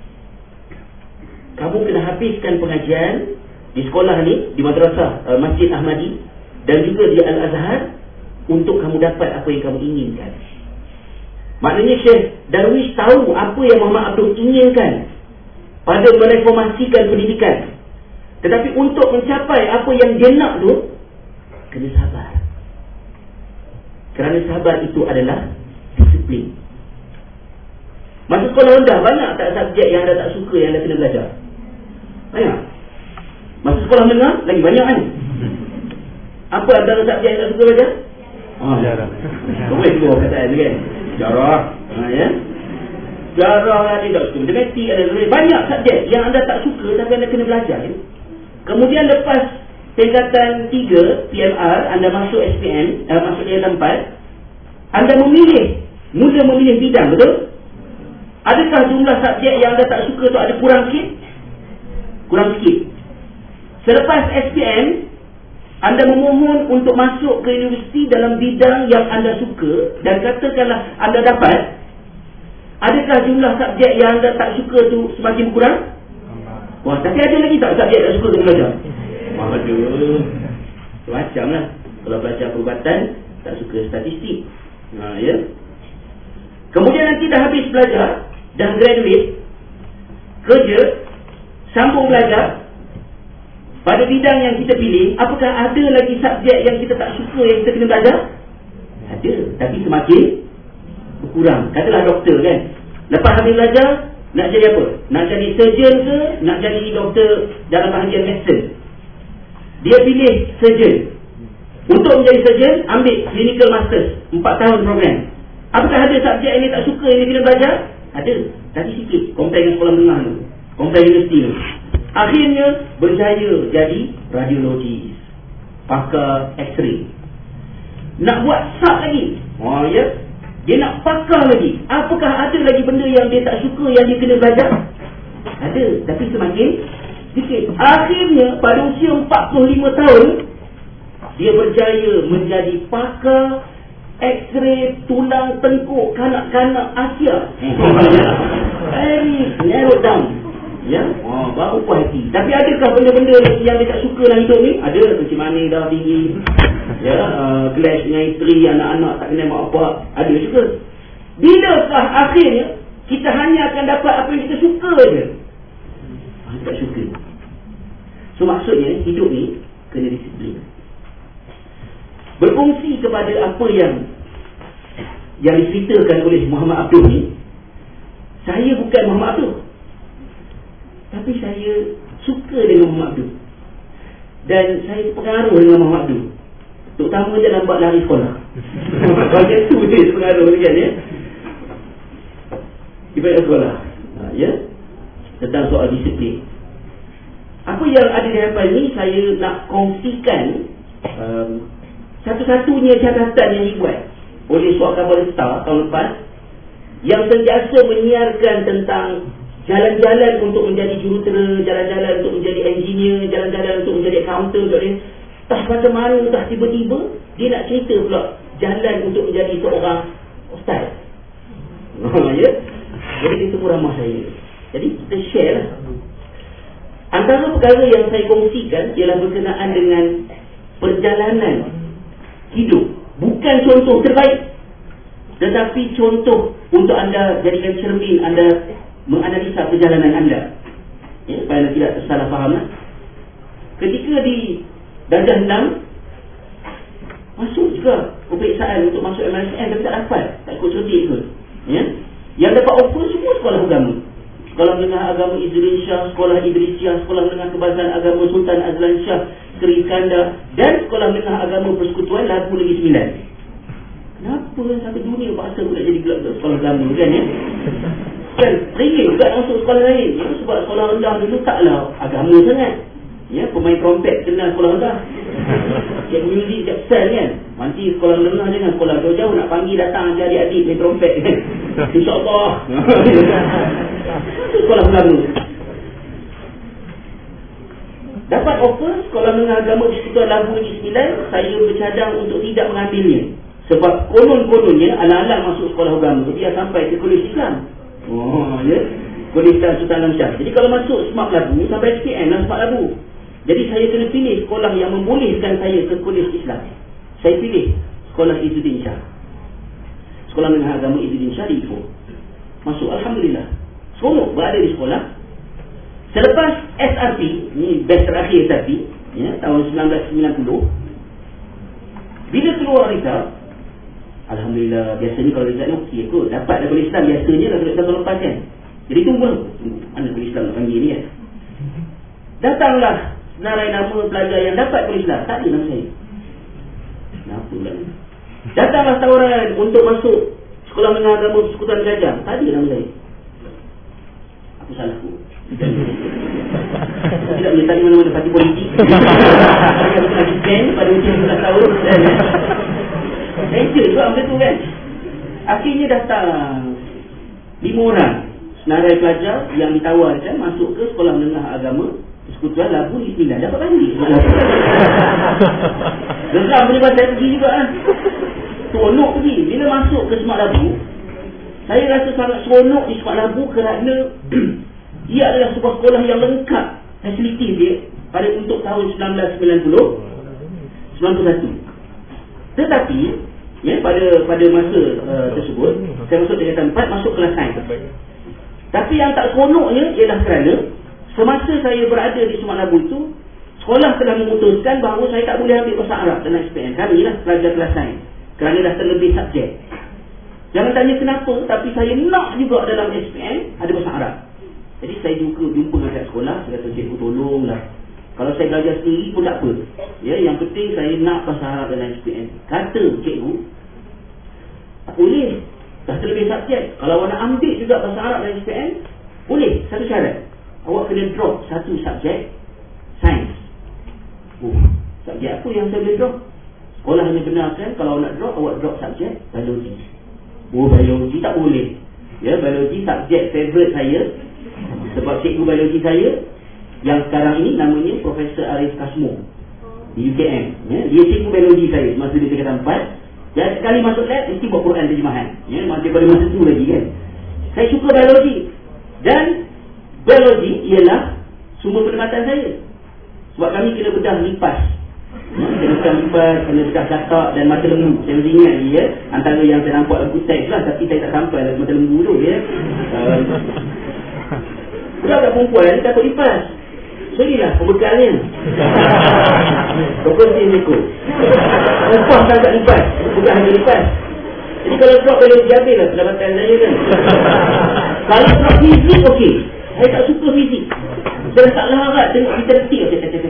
kamu kena habiskan pengajian di sekolah ni, di madrasah uh, Masjid Ahmadi dan juga di Al-Azhar untuk kamu dapat apa yang kamu inginkan. Maknanya Syekh Darwish tahu apa yang Muhammad Abdul inginkan pada mereformasikan pendidikan. Tetapi untuk mencapai apa yang dia nak tu, kena sabar. Kerana sabar itu adalah disiplin. Masa sekolah rendah, banyak tak subjek yang anda tak suka yang anda kena belajar? Banyak. Masa sekolah menengah, lagi banyak kan? Apa antara subjek yang tak suka belajar? Oh, sejarah. Boleh tu kataan kan? Sejarah. Ha, ya? Sejarah lah, dia tak suka. Matematik ada. Banyak subjek yang anda tak suka tapi anda kena belajar. Ya? Kemudian lepas tingkatan tiga P M R, anda masuk S P M, uh, masuk tingkatan empat, anda memilih, mula memilih bidang, betul? Adakah jumlah subjek yang anda tak suka tu ada kurang sikit? Kurang sikit. Selepas S P M, anda memohon untuk masuk ke universiti dalam bidang yang anda suka dan katakanlah anda dapat, adakah jumlah subjek yang anda tak suka tu semakin berkurang? Wah, tapi ada lagi tak subjek tak suka tu belajar? Wah, aduh. Macam lah. Kalau belajar perubatan, tak suka statistik. Ha, ya. Kemudian nanti dah habis belajar, dah graduate, kerja, sambung belajar pada bidang yang kita pilih. Apakah ada lagi subjek yang kita tak suka yang kita kena belajar? Ada, tapi semakin berkurang. Katalah doktor kan, lepas habis belajar, nak jadi apa? Nak jadi surgeon ke? Nak jadi doktor dalam bahagian medicine? Dia pilih surgeon. Untuk menjadi surgeon, ambil clinical masters, empat tahun program. Apakah ada subjek yang dia tak suka yang dia kena belajar? Ada, tapi sikit compare dengan sekolah menengah tu, compare universiti tu. Akhirnya berjaya jadi radiologis, pakar X-ray. Nak buat sub lagi, oh ya, dia nak pakar lagi. Apakah ada lagi benda yang dia tak suka yang dia kena belajar? Ada, tapi semakin sikit. Akhirnya pada usia empat puluh lima tahun, dia berjaya menjadi pakar X-ray tulang tengkuk kanak-kanak Asia. Very narrow down. Ya, oh, baru puas hati. Tapi adakah benda-benda yang dia tak suka dalam hidup ni? Ada, macam mana dah tinggi, ya, uh, clash dengan isteri, anak-anak tak kenal mak bapak, ada juga. Bilakah akhirnya kita hanya akan dapat apa yang kita suka je? Ah, tak suka. So maksudnya hidup ni kena disiplin. Berfungsi kepada apa yang yang diceritakan oleh Muhammad Abdul ni. Saya bukan Muhammad Abdul, tapi saya suka dengan Muhammad Abdul dan saya pengaruh dengan Muhammad Abdul, terutama dalam buat lari sekolah. Bahagian tu dia pengaruh kan, ya, ibadat sekolah, ya, tentang soal disiplin. Apa yang ada di hadapan ni saya nak kongsikan um, satu-satunya catatan yang dibuat oleh Suat Khabar Star tahun lepas, yang sentiasa menyiarkan tentang jalan-jalan untuk menjadi jurutera, jalan-jalan untuk menjadi engineer, jalan-jalan untuk menjadi accountant, tak macam mana dah tiba-tiba dia nak cerita pula jalan untuk menjadi seorang ustaz. Ya? Jadi dia semua ramah saya. Jadi kita share lah. Antara perkara yang saya kongsikan ialah berkenaan dengan perjalanan hidup. Bukan contoh terbaik, tetapi contoh untuk anda jadikan cermin anda menganalisa perjalanan anda, ya, supaya anda tidak tersalah faham lah. Ketika di darjah enam masuk juga peperiksaan untuk masuk M R S M tapi tak dapat, tak ikut cerdik kot. Ya? Yang dapat offer semua sekolah agama. Sekolah Menengah Agama Izzuddin Shah, Sekolah Idrisiah, Sekolah Menengah Kebangsaan Agama Sultan Azlan Shah, Seri Iskandar, dan Sekolah Menengah Agama Persekutuan Labu Negeri Sembilan. Kenapa satu dunia paksa pula jadi gelap sekolah agama kan ya? Kan ringin juga masuk sekolah lain ya? Sebab sekolah rendah dulu taklah agama sangat ya, pemain trompet kenal sekolah rendah, cik muzik, cik sel kan. Nanti sekolah menengah jangan sekolah jauh-jauh nak panggil datang ajar adik-adik main trompet kan. InsyaAllah. Itu sekolah agama. Dapat offer Sekolah Menengah Agama Persekutuan Labu Negeri Sembilan, saya bercadang untuk tidak mengambilnya. Sebab konon-kononnya alang-alang masuk sekolah agama tu dia sampai ke Kolej Islam. Oh ya, Kolej Islam Sultan Azlan Shah. Jadi kalau masuk Smart Labu sampai S P M lah Smart Labu. Jadi saya kena pilih sekolah yang membolehkan saya ke Kolej Islam. Saya pilih Sekolah Izzuddin Shah, Sekolah Menengah Agama Izzuddin Shah di Ipoh. Masuk, alhamdulillah. Seronok berada di sekolah. Selepas S R P, ni batch terakhir S R P ya, tahun sembilan belas sembilan puluh, bila keluar result, alhamdulillah. Biasanya kalau result ni okey kot, dapat dari Kolej Islam biasanya dah tahun lepas kan. Jadi tunggu, tunggu mana Kolej Islam nak panggil ni kan. Datanglah senarai nama pelajar yang dapat Kolej Islam, tak ada nama saya. Kenapa pula ni? Datanglah tawaran untuk masuk Sekolah Menengah Agama Persekutuan Gajah, tak ada nama saya. Aku salah aku. Aku tidak boleh tanya mana-mana parti politik. Saya betul lagi pen pada usia sebelas tahun. Saya juga macam tu kan. Akhirnya datang lima orang senarai pelajar yang ditawarkan masuk ke Sekolah Menengah Agama Persekutuan Labu Negeri Sembilan. Dapat balik Smart Labu. Geram boleh saya pergi juga lah. Seronok pergi. Bila masuk ke Smart Labu, saya rasa sangat seronok di Smart Labu kerana ia adalah sebuah sekolah yang lengkap fasiliti dia pada untuk tahun sembilan belas sembilan puluh sembilan puluh satu. Tetapi ya, pada pada masa uh, tersebut saya masuk tingkatan empat, masuk kelas sains. Tapi yang tak seronoknya ialah kerana semasa saya berada di Smart Labu itu, sekolah telah memutuskan bahawa saya tak boleh ambil bahasa Arab dalam S P M. Kami lah pelajar kelas sains kerana dah terlebih subjek. Jangan tanya kenapa, tapi saya nak juga dalam S P M ada bahasa Arab. Jadi saya juga jumpa dengan sekolah, saya kata cikgu tolonglah. Kalau saya belajar sendiri pun tak apa. Ya, yang penting saya nak bahasa Arab dalam S P M. Kata cikgu, tak boleh. Dah terlebih subjek. Kalau awak nak ambil juga bahasa Arab dalam S P M, boleh. Satu syarat. Awak kena drop satu subjek sains. Oh, subjek apa yang saya boleh drop? Sekolah hanya benarkan kalau awak nak drop, awak drop subjek biologi. Oh, biologi tak boleh. Ya, biologi subjek favourite saya. Sebab cikgu biologi saya yang sekarang ini namanya Profesor Arif Kasmo di U K M ya, dia cikgu biologi saya masa di tingkatan empat. Dan sekali masuk lab mesti buat Quran terjemahan ya, masih pada masa tu lagi kan. Saya suka biologi. Dan biologi ialah sumber perkhidmatan saya. Sebab kami kena bedah lipas ya, kena bedah lipas, kena bedah katak dan mata lembu. Saya mesti ingat ya, antara yang saya nampak lagu teks lah, tapi saya tak sampai lagu mata lembu tu ya. uh, Budak-budak perempuan ni takut lipas. Berilah pembekalnya. Berpenting ikut. Perempuan tak agak lipas, bukan hanya lipas. Jadi kalau drop biologi habis lah pendapatan saya kan. Kalau drop fizik okey. Saya tak suka fizik. Saya tak larat tengok kita detik.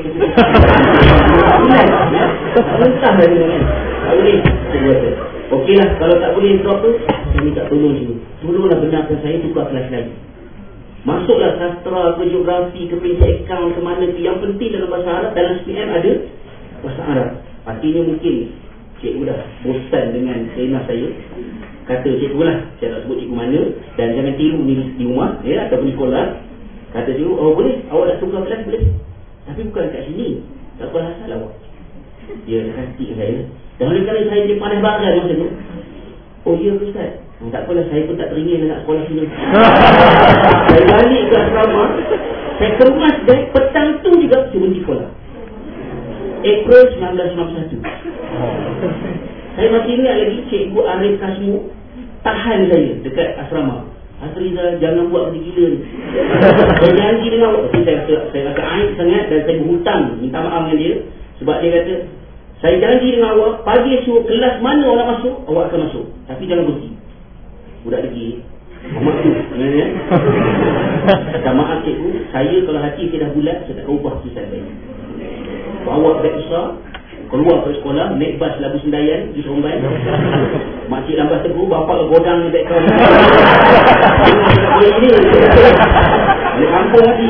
Mentah dah dia kan. Tak boleh. Okey lah, kalau tak boleh drop tu, saya minta tolong juga. Tolonglah benarkan saya tukar kelas lain. Masuklah sastra, ke geografi, ke prinsip akaun, ke mana ke. Yang penting dalam bahasa Arab, dalam S P M ada bahasa Arab. Artinya mungkin cikgu dah bosan dengan kena saya. Kata cikgu lah, saya tak sebut cikgu mana. Dan jangan tiru ni di rumah ya, ataupun di sekolah. Kata cikgu, oh boleh, awak nak tukar kelas boleh. Tapi bukan kat sini. Tak apa asal awak. Dia kasih saya. Dan oleh kerana saya jadi panas barat masa tu. Oh ya Ustaz, oh, tak apalah, saya pun tak teringin nak sekolah sini. Saya balik ke asrama, saya kemas dari petang tu juga saya berhenti sekolah. April sembilan belas sembilan puluh satu. Saya masih ingat lagi Cikgu Arif Kasmo tahan saya dekat asrama. Asriza, jangan buat macam gila ni. Saya janji dengan awak. Saya rasa, saya rasa aib sangat dan saya berhutang minta maaf dengan dia. Sebab dia kata, saya janji dengan awak, pagi esok kelas mana orang masuk, awak akan masuk. Tapi jangan berhenti. Budak degil. Mak tu sebenarnya. Kata maaf cikgu, saya kalau hati saya dah bulat, saya tak ubah kisah saya. Bawa beg besar, keluar ke sekolah, naik bas Labu Sendayan di Seremban. Makcik lambat tegur, bapak godang ni background. Tak boleh ini. Dia kampung lagi.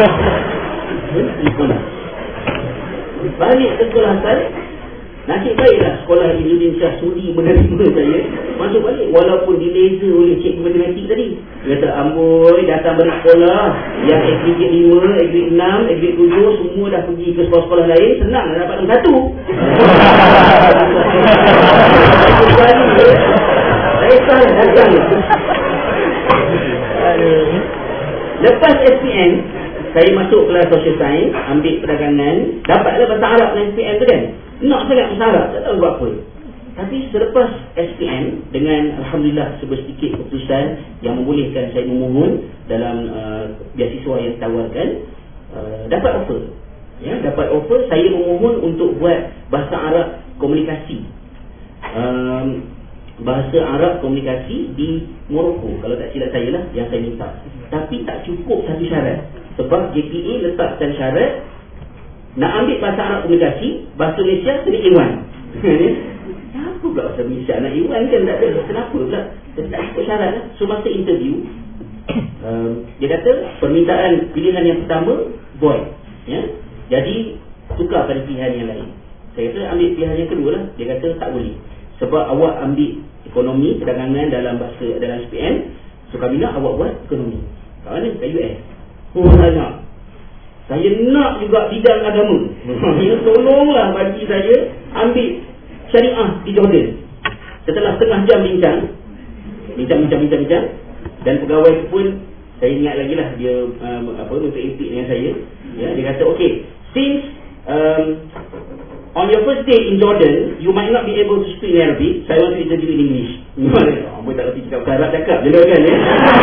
Balik ke sekolah asal. Nasib baiklah sekolah Indonesia sudi menerima saya. Masuk balik walaupun dilaser oleh cikgu matematik tadi. Dia kata, amboi datang balik sekolah yang aggregate lima, aggregate enam, aggregate tujuh semua dah pergi ke sekolah-sekolah lain. Senang dah dapat nombor satu. Saya salah datang. Lepas S P M saya masuk kelas social science, ambil perdagangan, dapatlah bahasa Arab dengan S P M tu kan. Nak sangat bahasa Arab, tak tahu buat apa. Tapi selepas S P M, dengan Alhamdulillah sebuah sedikit keputusan yang membolehkan saya memohon dalam uh, beasiswa yang ditawarkan, uh, dapat offer. Ya, dapat offer, saya memohon untuk buat bahasa Arab komunikasi. Um, bahasa Arab komunikasi di Morocco, kalau tak silap saya lah yang saya minta. Tapi tak cukup satu syarat. Sebab J P A letakkan syarat nak ambil bahasa Arab komunikasi, bahasa Malaysia kena A one. Kenapa pula bahasa Malaysia nak A one kan? Tak ada. Kenapa pula? Tak ikut syarat lah. So masa interview, um, dia kata permintaan pilihan yang pertama void. Ya? Jadi tukar pada pilihan yang lain. Saya kata ambil pilihan yang kedua lah. Dia kata tak boleh. Sebab awak ambil ekonomi, perdagangan dalam bahasa dalam S P M, so kami nak awak buat ekonomi. Kat mana? Kat U S. Oh banyak. Saya nak juga bidang agama. Ya, tolonglah bagi saya ambil syariah di Jordan. Setelah setengah jam bincang, bincang-bincang-bincang, dan pegawai tu pun saya ingat lagi lah dia um, apa untuk intik dengan saya. Ya, dia kata okay, since um, on your first day in Jordan, you might not be able to speak in Arabic. Saya want to interview in English. Apa tak reti cakap Arab cakap je lah kan ya.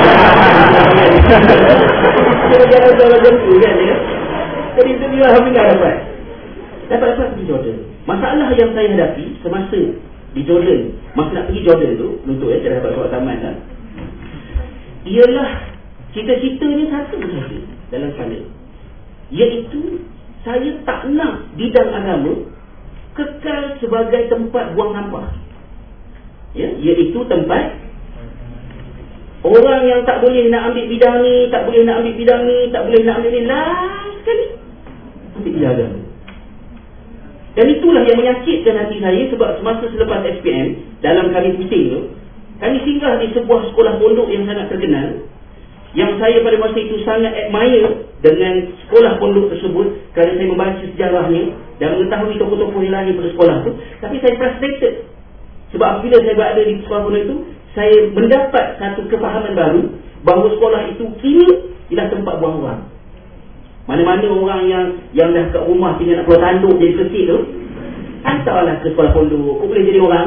Kita jalan-jalan macam tu kan ya. Jadi interview Alhamdulillah dapat. Dapat-dapat pergi Jordan. Masalah yang saya hadapi semasa di Jordan, masa nak pergi Jordan tu, untuk ya, saya dapat surat taman lah, ialah cita-citanya satu saja dalam sana. Iaitu saya tak nak bidang agama kekal sebagai tempat buang sampah. Ya, iaitu tempat orang yang tak boleh nak ambil bidang ni, tak boleh nak ambil bidang ni, tak boleh nak ambil ni, last sekali ambil bidang agama. Dan itulah yang menyakitkan hati saya. Sebab semasa selepas S P M, dalam kami pusing tu, kami singgah di sebuah sekolah pondok yang sangat terkenal, yang saya pada masa itu sangat admire dengan sekolah pondok tersebut kerana saya membaca sejarahnya dan mengetahui tokoh-tokoh yang lahir pada sekolah itu. Tapi saya frustrated sebab bila saya berada di sekolah pondok itu, saya mendapat satu kefahaman baru bahawa sekolah itu kini ialah tempat buang orang. Mana-mana orang yang yang dah kat rumah tinggal nak keluar tanduk jadi kecil tu, hantarlah ke sekolah pondok, kau boleh jadi orang.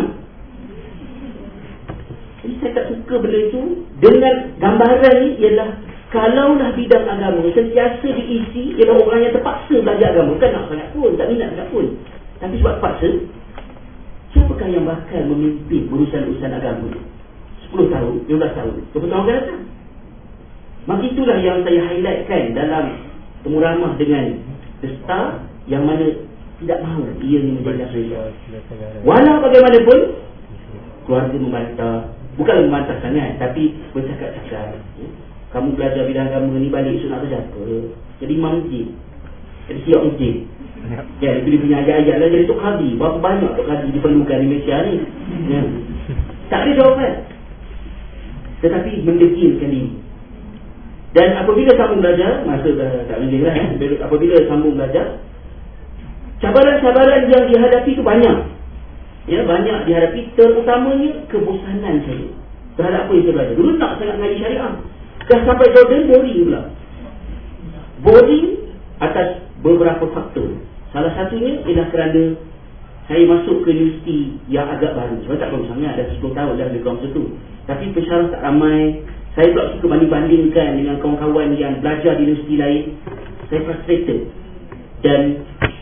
Jadi saya tak suka benda itu. Dengan gambaran ni ialah kalaulah bidang agama sentiasa diisi ialah orang yang terpaksa belajar agama. Bukan nak sangat pun, tak minat sangat pun, tapi sebab terpaksa. Siapakah yang bakal memimpin urusan-urusan agama sepuluh tahun, lima belas tahun, dua puluh tahun akan datang? Maka itulah yang saya highlightkan dalam temu ramah dengan The Star, yang mana tidak mahu ia ni menjadi Australia. Walau bagaimanapun keluarga membantah, bukan membantah sangat, tapi bercakap-cakap, ya, kamu belajar bidang agama ni balik esok nak kerja apa? Jadi imam masjid, jadi siap masjid. Ya, dia punya ayat-ayat lah jadi Tok Qadi. Berapa banyak Tok Qadi diperlukan di Malaysia ni, ya. Tak ada jawapan, tetapi mendekilkan diri. Dan apabila sambung belajar, masa dah tak mending lah, eh? Apabila sambung belajar, cabaran-cabaran yang dihadapi itu banyak. Ya, banyak dihadapi, terutamanya kebosanan saya terhadap apa yang saya belajar. Dulu nak sangat mengaji syariah, dah sampai Jordan boring pula. Boring atas beberapa faktor. Salah satunya ialah kerana saya masuk ke universiti yang agak baru. Sebab tak baru sangat, dah sepuluh tahun dah lebih kurang macam tu. Tapi pensyarah tak ramai. Saya pula suka banding-bandingkan dengan kawan-kawan yang belajar di universiti lain. Saya frustrated. Dan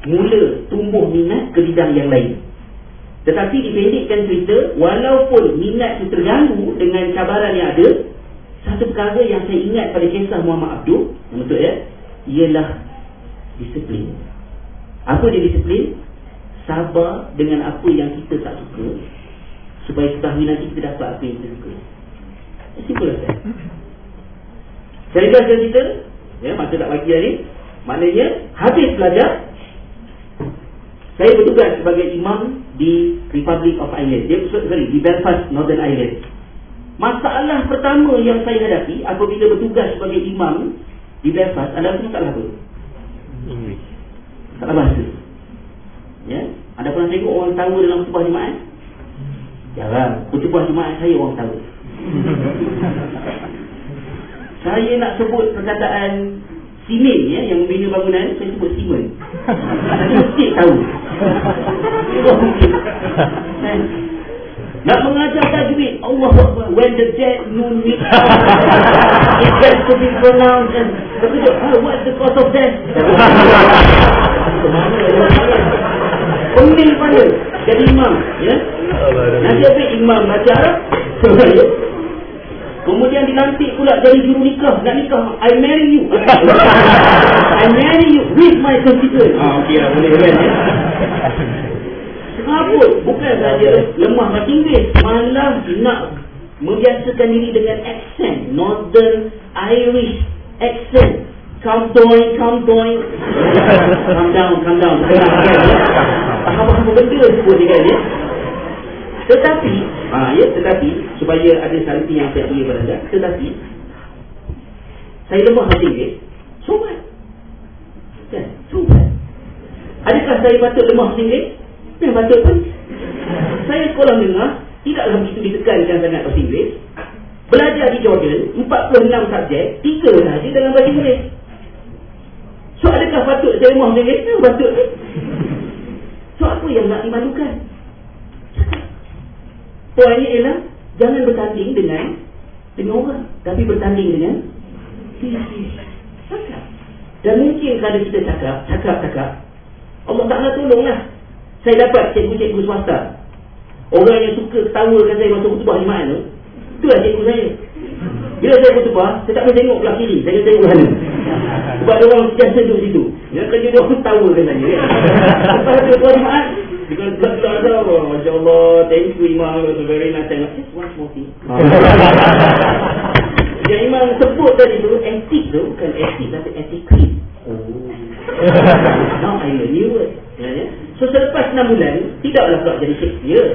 mula tumbuh minat ke bidang yang lain. Tetapi dipendekkan cerita, walaupun minat itu terganggu dengan cabaran yang ada, satu perkara yang saya ingat pada kisah Muhammad Abduh, betul ya, ialah disiplin. Apa dia disiplin? Sabar dengan apa yang kita tak suka, supaya setahun nanti kita dapat apa yang kita suka. Simple as that. Saya jelaskan cerita, ya, masa tak bagi hari. Maknanya habis belajar, saya bertugas sebagai imam di Republic of Ireland, dia, sorry, di Belfast, Northern Ireland. Masalah pertama yang saya hadapi apabila bertugas sebagai imam di Belfast adalah masalah apa? English. Masalah bahasa. Ya, anda pernah tengok orang tawa dalam khutbah Jumaat? Jarang. Khutbah Jumaat saya orang tawa. Saya nak sebut perkataan simen, ya, yang membina bangunan, saya sebut simen. Saya mesti tahu. Nak mengajar tajwid, Allah Akbar, when the dead noon meet it has to be pronounced and oh, what's the cause of death? Pening pada jadi imam, ya. Nanti apa imam baca Arab. Kemudian dilantik pula jadi juru nikah. Nak nikah, I marry you. I marry you with my constituent. Ah, okey lah, boleh kan, ya. Serabut. Bukan saja lemah bahasa Inggeris, malah nak membiasakan diri dengan accent, Northern Irish accent. Come down, come down. Come down, come down. Faham-faham benda sebut dia kan, ya. Tetapi, ha, ya, tetapi supaya ada something yang saya kira pada anda, tetapi saya lemah bahasa Inggeris. So what? Kan? So what? Adakah saya patut lemah bahasa Inggeris? Memang patut pun. Saya sekolah menengah tidaklah begitu ditekankan sangat bahasa Inggeris. Belajar di Jordan empat puluh enam subjek, tiga sahaja dalam bahasa Inggeris. So adakah patut saya lemah bahasa Inggeris? Memang patut pun. So apa yang nak dimalukan? Poinnya ialah jangan bertanding dengan dengan orang, tapi bertanding dengan diri. Cakap. Dan mungkin kalau kita cakap, cakap-cakap, Allah Ta'ala tolonglah. Saya dapat cikgu-cikgu swasta, orang yang suka ketawakan saya masuk khutbah Jumaat tu, itulah cikgu saya. Bila saya khutbah, saya tak boleh tengok belah kiri, saya tengok belah kanan. Sebab ada orang sentiasa duduk situ, ya, kerja dia orang ketawakan saya, ya. Lepas khutbah Jumaat, dia kata, oh, Masya Allah, thank you Imam, it was very nice. Just one small thing. Yang Imam sebut tadi tu, etik tu, bukan etik, tapi etiquette. Oh. Now I learn new word. Ya, ya. So selepas enam bulan, tidaklah pula jadi Shakespeare.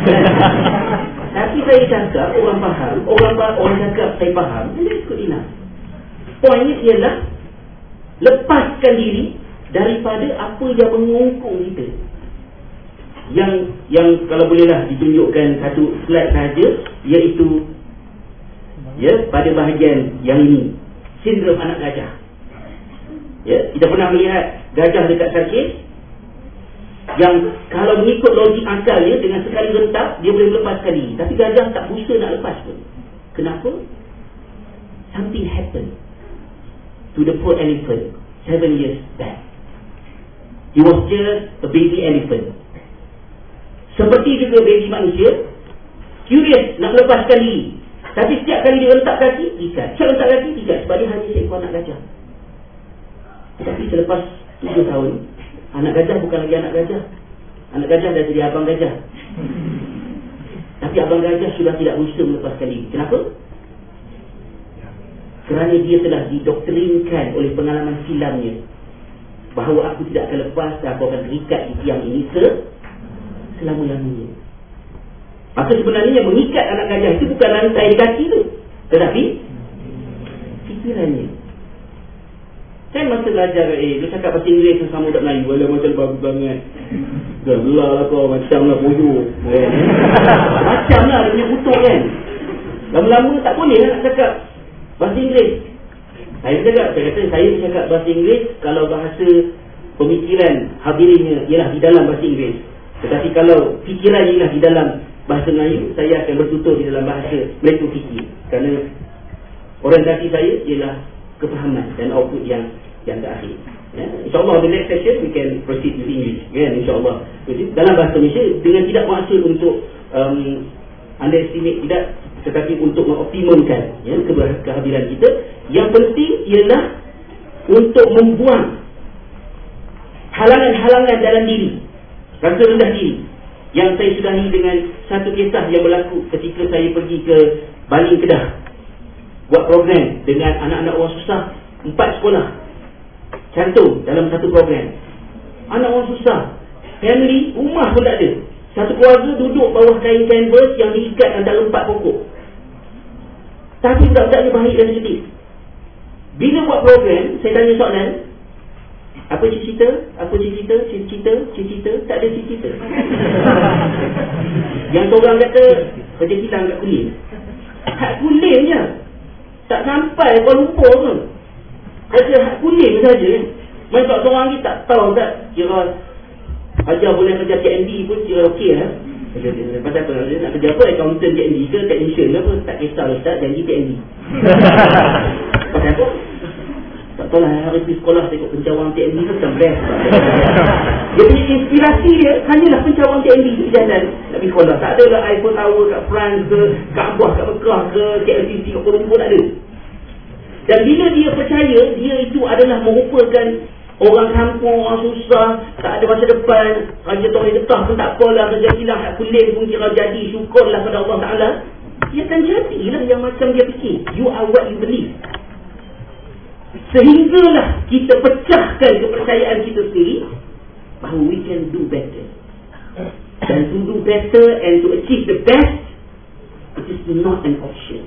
Tapi saya cakap, orang faham, orang orang cakap saya faham, and that's good enough. Poinnya ialah lepaskan diri daripada apa yang mengungkung kita. Yang yang kalau bolehlah ditunjukkan satu slide sahaja, iaitu ya, pada bahagian yang ini, sindrom anak gajah. Ya, kita pernah melihat gajah dekat sarkis yang kalau mengikut logik akalnya, dengan sekali rentak dia boleh melepaskan diri, tapi gajah tak berusaha nak lepas pun. Kenapa? Something happened to the poor elephant seven years back. He was just a baby elephant. Seperti juga baby manusia, curious nak melepaskan diri, tapi setiap kali dia rentak kaki, ikat. Setiap rentak kaki, ikat. Sebab dia hanya seekor anak gajah. Tetapi selepas tujuh tahun, anak gajah bukan lagi anak gajah. Anak gajah dah jadi abang gajah. Tapi abang gajah sudah tidak berusaha melepaskan diri. Kenapa? Kerana dia telah didoktrinkan oleh pengalaman silamnya bahawa aku tidak akan lepas dan aku akan terikat di tiang ini se selama-lamanya. Maka sebenarnya yang mengikat anak gajah itu bukan rantai di kaki tu, tetapi fikirannya. Saya masa belajar, eh, dia cakap bahasa Inggeris sama budak Melayu, walau macam bagus banget. Gelah lah kau, macam lah bodoh. Eh. Macam lah dia punya kutuk kan. Lama-lama tak boleh lah nak cakap bahasa Inggeris. Saya cakap, saya kata saya cakap bahasa Inggeris kalau bahasa pemikiran hadirinnya ialah di dalam bahasa Inggeris. Tetapi kalau fikiran ialah di dalam bahasa Melayu, saya akan bertutur di dalam bahasa Melayu fikir. Kerana orientasi saya ialah kefahaman dan output yang yang terakhir. Ya, InsyaAllah the next session we can proceed with English. Ya, InsyaAllah. Jadi, dalam bahasa Malaysia dengan tidak maksud untuk um, underestimate tidak, tetapi untuk mengoptimumkan ya, kehadiran kita. Yang penting ialah untuk membuang halangan-halangan dalam diri, rasa rendah diri. Yang saya sudahi dengan satu kisah yang berlaku ketika saya pergi ke Baling Kedah, buat program dengan anak-anak orang susah, empat sekolah cantum dalam satu program. Anak orang susah, family, rumah pun tak ada, satu keluarga duduk bawah kain canvas yang diikat antara empat pokok. Tapi budak-budaknya baik dan sedih. Bila buat program, saya tanya soalan, apa cita-cita? Apa cita-cita? Cita-cita? Cita-cita? Tak ada cita-cita. Yang seorang kata kerja hilang kat kulit. Hak kulit je, tak sampai Kuala Lumpur pun. Kata hak kulit saja. Mereka seorang ni tak tahu tak, kira ajar boleh kerja T N D pun kira okey lah. Pasal apa? Nak kerja apa? Accountant T N D ke technician ke apa? Tak kisah Ustaz, janji T N D. Pasal apa? Tak tahu lah, hari pergi sekolah tengok pencawang T N D tu macam best. Dia punya inspirasi dia hanyalah pencawang T N D di jalan nak pergi sekolah. Tak ada lah Eiffel Tower kat France ke, Kaabah kat Mekah ke, K L C C kat Kuala Lumpur, tak ada. Dan bila dia percaya dia itu adalah merupakan orang kampung, orang susah, tak ada masa depan, kerja torang getah pun tak apalah, kerja hilang hak kulit pun kira jadi, syukurlah pada Allah Ta'ala, dia akan jadilah yang macam dia fikir. You are what you believe. Sehinggalah kita pecahkan kepercayaan kita sendiri bahawa we can do better. Dan to do better and to achieve the best, it is not an option.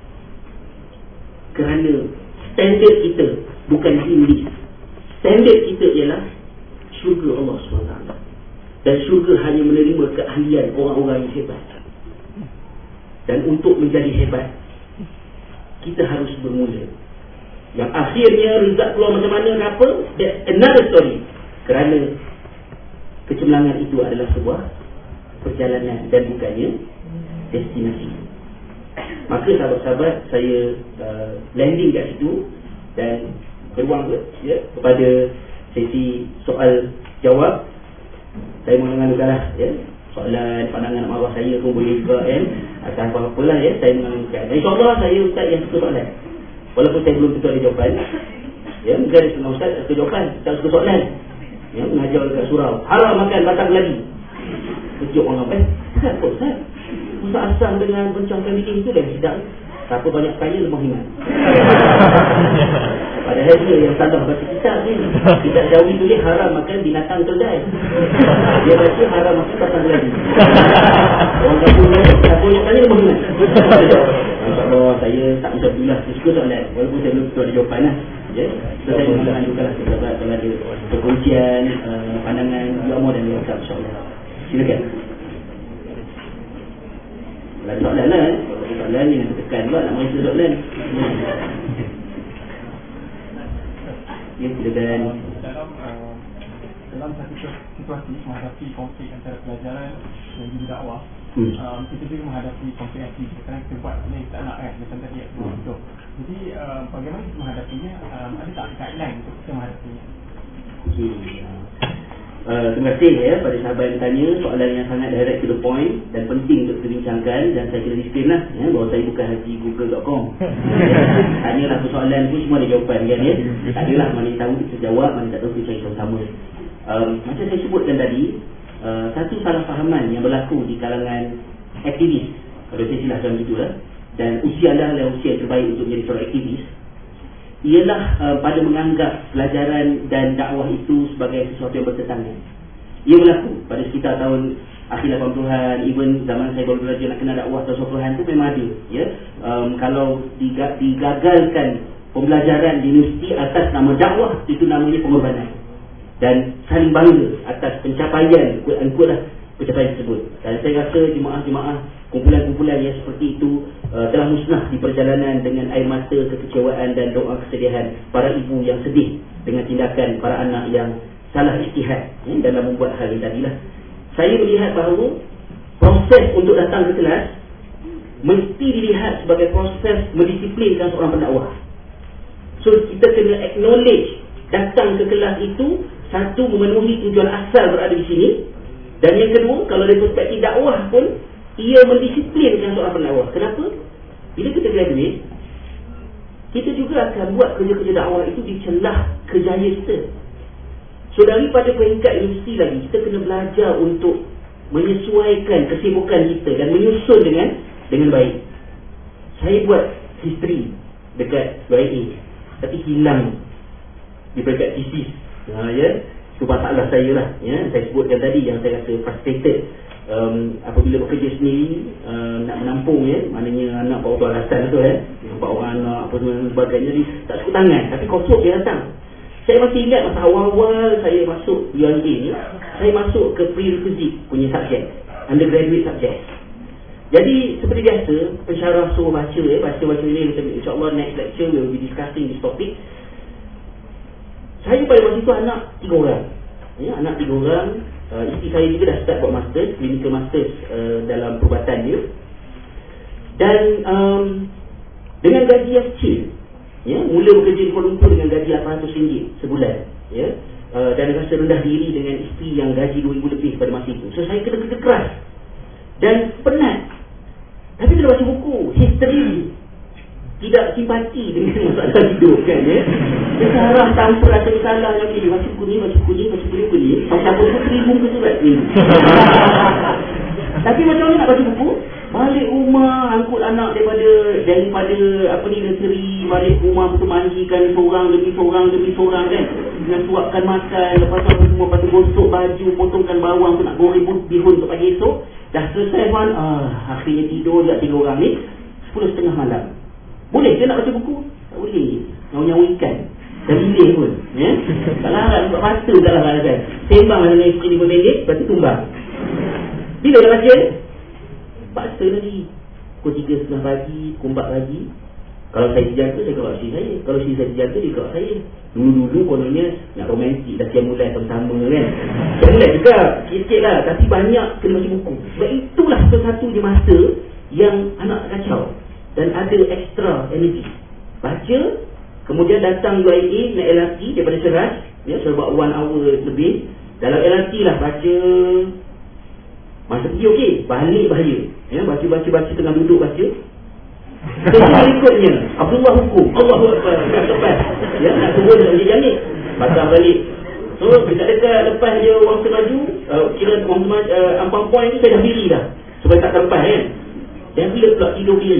Kerana standard kita bukan limit. Standard kita ialah syurga Allah subhanahu wa taala. Dan syurga hanya menerima keahlian orang-orang yang hebat. Dan untuk menjadi hebat, kita harus bermula. Yang akhirnya result keluar macam mana dan apa, that's another story. Kerana kecemerlangan itu adalah sebuah perjalanan dan bukannya destinasi. Maka sahabat-sahabat, saya uh, landing kat situ dan beruang ya, kepada sesi soal jawab. Saya mengalu-alukanlah ya, soalan, pandangan, marah saya pun boleh juga kan, atau apa-apalah ya, saya mengalu-alukan. InsyaAllah saya ustaz yang suka soalan, walaupun saya belum tentu ada jawapan ya. Mungkin ada setengah ustaz suka jawapan, tak suka soalan ya, mengajar dekat surau, haram makan batang lagi. Kejut orang apa? Ustaz apa ustaz? Ustaz asam dengan bencangkan diri itu dah sedap. Siapa banyak kaya lemah iman. Padahal dia yang salah baca kitab ni. Kitab Jawi tulis haram makan binatang keldai. Dia baca haram makan batang lagi. Orang kampung ni, siapa banyak kaya lemah iman. InsyaAllah saya tak macam itulah. Saya suka soalan, walaupun saya belum tentu ada jawapan lah ya. So saya mengajukanlah sahabat kalau ada perkongsian, uh, pandangan, ulama dan lengkap insyaAllah. Silakan. Ada soalan lah, kalau ada soalan ni nak tekan pula nak merasa soalan. Ya, silakan. Dalam uh, dalam satu situasi menghadapi konflik antara pelajaran dan juga dakwah, hmm. um, kita juga menghadapi konflik aktif. Sekarang kita buat benda yang tak nak kan, macam tadi aku hmm. betul. Jadi uh, bagaimana kita menghadapinya, um, ada tak guideline untuk kita menghadapinya? Okay. Uh, terima kasih ya pada sahabat yang tanya soalan yang sangat direct to the point dan penting untuk dibincangkan. Dan saya kena disclaim lah ya, bahawa saya bukan haji google dot com ya, tanyalah persoalan tu semua ada jawapan kan ya. Tak adalah mana tahu kita jawab, mana tak tahu kita cari sama. um, Macam saya sebutkan tadi, uh, satu salah fahaman yang berlaku di kalangan aktivis, kalau saya silahkan begitulah, dan usia adalah usia yang terbaik untuk menjadi seorang aktivis, ialah uh, pada menganggap pelajaran dan dakwah itu sebagai sesuatu yang bertentangan. Ia berlaku pada sekitar tahun akhir lapan puluhan, even zaman saya baru belajar nak kenal dakwah tahun sembilan puluhan tu memang ada ya. Um, kalau diga- digagalkan pembelajaran di universiti atas nama dakwah, itu namanya pengorbanan. Dan saling bangga atas pencapaian, quote-unquote lah, pencapaian tersebut. Dan saya rasa jemaah-jemaah, kumpulan-kumpulan yang seperti itu uh, telah musnah di perjalanan dengan air mata, kekecewaan dan doa kesedihan para ibu yang sedih dengan tindakan para anak yang salah ijtihad ya, dalam membuat hal ini tadilah. Saya melihat bahawa proses untuk datang ke kelas mesti dilihat sebagai proses mendisiplinkan seorang pendakwah. So kita kena acknowledge datang ke kelas itu, satu, memenuhi tujuan asal berada di sini, dan yang kedua, kalau dari perspektif dakwah pun, ia mendisiplinkan seorang pendakwah. Kenapa? Bila kita graduate, kita juga akan buat kerja-kerja dakwah itu di celah kerjaya kita. So daripada peringkat universiti lagi, kita kena belajar untuk menyesuaikan kesibukan kita dan menyusun dengan dengan baik. Saya buat history dekat U I A, tapi hilang di peringkat thesis. Ha, ya, itu masalah saya lah. Ya, saya sebutkan tadi yang saya rasa frustrated. Um, apabila bekerja sendiri, uh, nak menampung, ya, maknanya anak empat orang alasan tu, eh, empat orang anak apa semua sebagainya, jadi tak cukup tangan, tapi kosong dia datang. Saya masih ingat masa awal-awal saya masuk U I A ni, saya masuk ke prerequisite punya subjek, undergraduate subject. Jadi seperti biasa, pensyarah suruh baca, ya, baca-baca ni, insyaAllah next lecture we will be discussing this topic. Saya pada masa itu anak tiga orang, ya, anak tiga orang. Uh, isteri saya juga dah start buat masters, clinical masters uh, dalam perubatan dia. Dan um, dengan gaji yang kecil, ya, mula bekerja di Kuala Lumpur dengan gaji lapan ratus ringgit sebulan, ya, uh, dan rasa rendah diri dengan isteri yang gaji dua ribu lebih pada masa itu. So saya kena kerja keras dan penat. Tapi kena baca buku history, tidak simpati dengan masalah hidup, kan, ya. Kesarah tanpa rasa bersalah yang ini, baca buku ni, baca buku ni, baca buku ni, siapa pun seribu ke surat ni. Tapi macam mana nak baca buku? Balik rumah, angkut anak daripada daripada apa ni, nursery, balik rumah betul mandikan seorang demi seorang demi seorang, kan, dengan suapkan makan, lepas tu semua, lepas tu gosok baju, potongkan bawang tu nak goreng bihun untuk pagi esok. Dah selesai kan, ah, akhirnya tidur juga tiga orang ni, sepuluh setengah malam. Boleh ke nak baca buku? Tak boleh. Nyawa-nyawa ikan dan bilik pun, ya? Tak larat, buat mata tak larat, kan. Sembang dengan isteri lima minit, lepas tu tumbang. Bila dah baca? Paksa lagi. Pukul tiga setengah pagi, pukul empat pagi. Kalau saya terjaga, saya kawal isteri saya. Kalau isteri saya terjaga, dia kawal saya. Dulu-dulu kononnya nak romantik, dah siap mulai sama-sama, kan. Siap mulai juga, sikit-sikit lah. Tapi banyak kena baca buku. Sebab itulah satu-satu je masa yang anak kacau dan ada extra energy. Baca, kemudian datang U I A naik L R T daripada Ceras, ya, sebab one hour lebih. Dalam L R T lah baca. Masa pergi okey, balik bahaya, ya, baca-baca-baca tengah duduk baca. Jadi berikutnya Abdullah hukum, Allahu Akbar, lepas, ya, nak turun nak jadi baca balik. So dekat-dekat lepas dia orang semaju, uh, kira orang semaju, uh, ampang point tu saya dah pilih dah supaya tak terlepas, kan. Dan bila pula tidur kiri.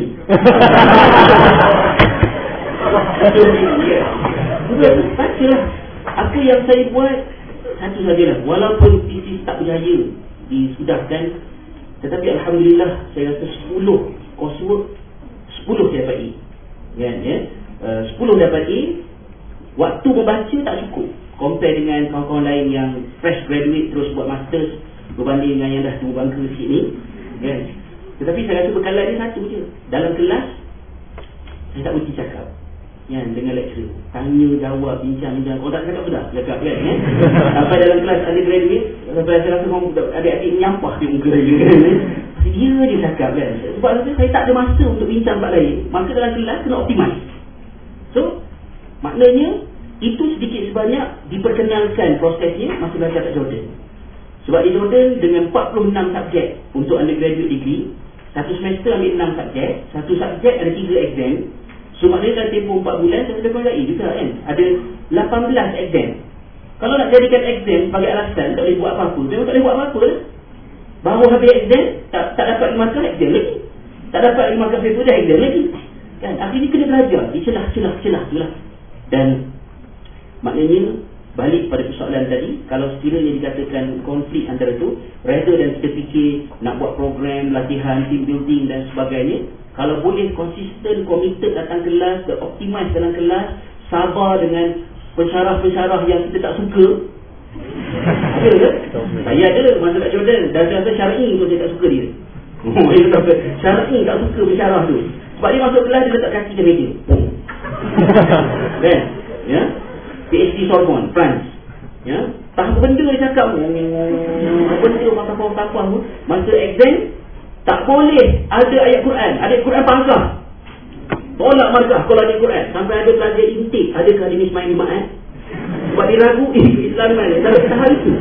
Baca lah. Apa yang saya buat satu sajalah. Walaupun thesis tak berjaya disudahkan, tetapi Alhamdulillah saya rasa sepuluh coursework, sepuluh dapat A, kan, ya? uh, sepuluh dapat A. Waktu membaca tak cukup compare dengan kawan-kawan lain yang fresh graduate terus buat masters berbanding dengan yang dah tua bangka sikit ni, kan. Tetapi saya rasa bekalan dia satu je. Dalam kelas saya tak berhenti cakap, ya, dengan lecturer, tanya, jawab, bincang-bincang. Kalau tak cakap sudah cakap, kan, ya? Sampai dalam kelas ada graduate, sampai saya rasa adik-adik menyampah di muka saya, kan. Dia dia cakap, kan. Sebab saya tak ada masa untuk bincang tempat lain. Maka dalam kelas kena optimize. So maknanya itu sedikit sebanyak diperkenalkan prosesnya masa belajar kat Jordan. Sebab di Jordan dengan empat puluh enam subjek untuk undergraduate degree, satu semester ambil enam subjek, satu subjek ada tiga exam. So maknanya dalam tempoh empat bulan saya dapat A juga, kan. Ada lapan belas exam. Kalau nak jadikan exam sebagai alasan tak boleh buat apa-apa, memang tak boleh buat apa-apa. Baru habis exam, tak, tak dapat lima markah, exam lagi. Tak dapat lima markah paper, dah exam lagi, kan. Akhirnya kena belajar di celah-celah-celah itulah. Dan maknanya balik pada persoalan tadi, kalau sekiranya dikatakan konflik antara tu, rather dan kita fikir nak buat program, latihan, team building dan sebagainya, kalau boleh konsisten, committed datang kelas, dan optimize dalam kelas, sabar dengan pensyarah-pensyarah yang kita tak suka. Ada ke? Saya ada masa kat Jordan, dan saya rasa syar'i pun saya tak suka dia. Syar'i tak suka pensyarah tu. Sebab dia masuk kelas, dia letak kaki ke meja. Kan? Ya? PhD Sorbonne, France, ya, tak apa benda dia cakap, apa benda masa-masa tu, masa exam tak boleh ada ayat Quran, ayat Quran pangkah, tolak markah kalau ada Quran. Sampai ada pelajar intake, adakah ini semain lima, eh? Sebab dia ragu, eh, Islam mana? Kalau kita hal itu.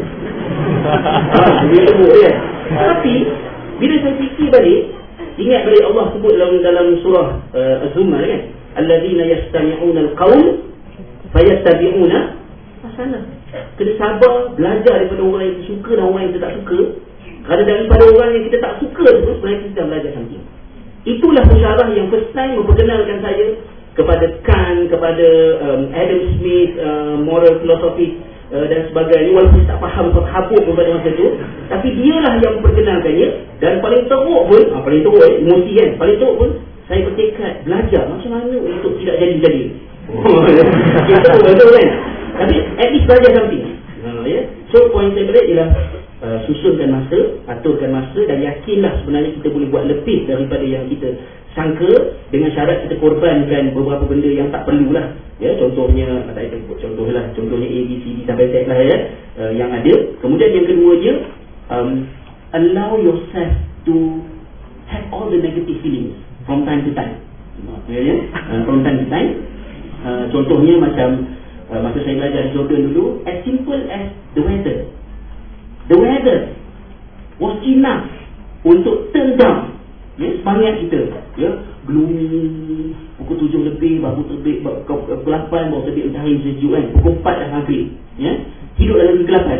Ah, dia tengok dia. Tapi, bila saya fikir balik, ingat balik Allah sebut dalam dalam surah uh, Az-Zumar kan? Alladzina yastami'una al-qawl fayattabi'una hasanah. Kena sabar belajar daripada orang yang kita suka dan orang yang kita tak suka. Kerana daripada orang yang kita tak suka tu, sebenarnya kita dah belajar something. Itulah pensyarah yang first time memperkenalkan saya kepada Kant, kepada um, Adam Smith, uh, moral philosophy uh, dan sebagainya. Walaupun tak faham habuk pada masa tu, tapi dialah yang memperkenalkannya. Dan paling teruk pun, ah, paling teruk eh, emosi kan, paling teruk pun saya bertekad belajar macam mana untuk tidak jadi-jadi. Kita pun betul kan. Tapi at least belajar something. uh, yeah. So point saya balik ialah uh, susunkan masa, aturkan masa, dan yakinlah sebenarnya kita boleh buat lebih daripada yang kita sangka, dengan syarat kita korbankan beberapa benda yang tak perlulah. Ya, contohnya, tak ada contohlah, contohnya A, B, C, D sampai Z lah ya, uh, yang ada. Kemudian yang keduanya, um, allow yourself to have all the negative feelings from time to time. Ya, ya? Uh, from time to time. Uh, contohnya macam uh, masa saya belajar di Jordan dulu, as simple as the weather. The weather was enough untuk turn down ya, semangat kita. Ya, gloomy, pukul tujuh lebih baru terbit, pukul lapan baru terbit matahari sejuk kan, pukul empat dah maghrib. Ya, hidup dalam kegelapan,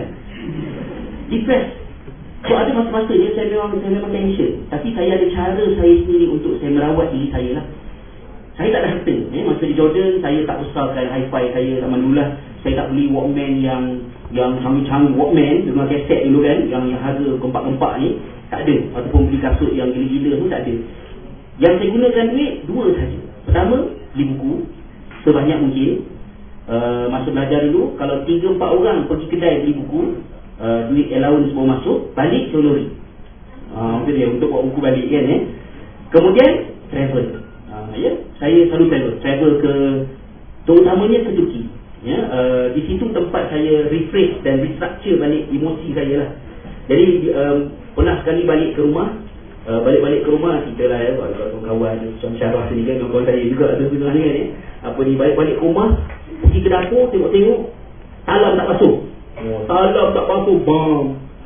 depressed. So ada masa-masanya saya memang saya memang tension, tapi saya ada cara saya sendiri untuk saya merawat diri saya lah. Saya tak ada harta. Eh, masa di Jordan, saya tak besarkan hi-fi saya zaman dulu lah. Saya tak beli Walkman yang yang canggih-canggih Walkman dengan kaset dulu kan, yang, yang harga gempak-gempak ni. Tak ada. Ataupun beli kasut yang gila-gila pun tak ada. Yang saya gunakan duit, dua saja. Pertama, beli buku sebanyak mungkin. Uh, masa belajar dulu, kalau tiga empat orang pergi kedai beli buku, uh, duit allowance semua masuk, balik lori. Uh, itu dia, untuk bawa buku balik kan. Eh. Kemudian, travel. Ya, saya selalu travel, travel ke, terutamanya ke Turki. Ya, uh, di situ tempat saya refresh dan restructure balik emosi saya lah. Jadi um, pernah sekali balik ke rumah, uh, balik-balik ke rumah kita lah ya, kawan-kawan macam Syarah sini kan, kawan saya juga ada sebenarnya kan ya. Apa ni, balik-balik ke rumah, pergi ke dapur, tengok-tengok talam tak basuh. Oh, talam tak basuh, bam.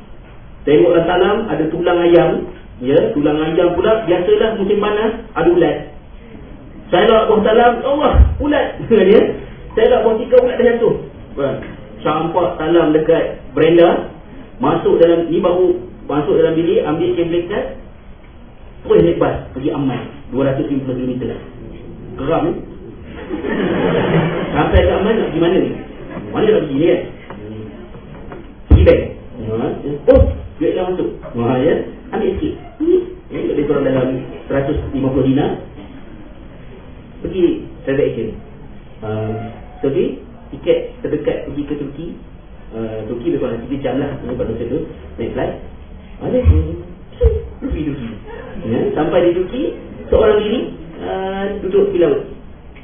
Tengok dalam talam ada tulang ayam, ya, tulang ayam pula biasalah musim panas ada ulat. Saya nak buah talam, Allah, ulat. Dia, saya nak buah tiga ulat dah jatuh. Campak talam dekat beranda, masuk dalam, ni baru masuk dalam bilik, ambil kain blanket, terus naik bas, pergi Amman, dua ratus lima puluh kilometer. Geram ni. Sampai ke Amman nak pergi mana ni? Mana nak pergi ni kan? Pergi bank. Oh, duit dah masuk. Wah, ya, ambil sikit. Ya, lebih kurang dalam seratus lima puluh dinar. Pergi travel agent, uh, pergi tiket terdekat pergi ke Turki. uh, Turki lebih kurang tiga jam lah pada masa tu, naik flight. Ada pergi Turki ya, sampai di Turki seorang diri uh, duduk di laut.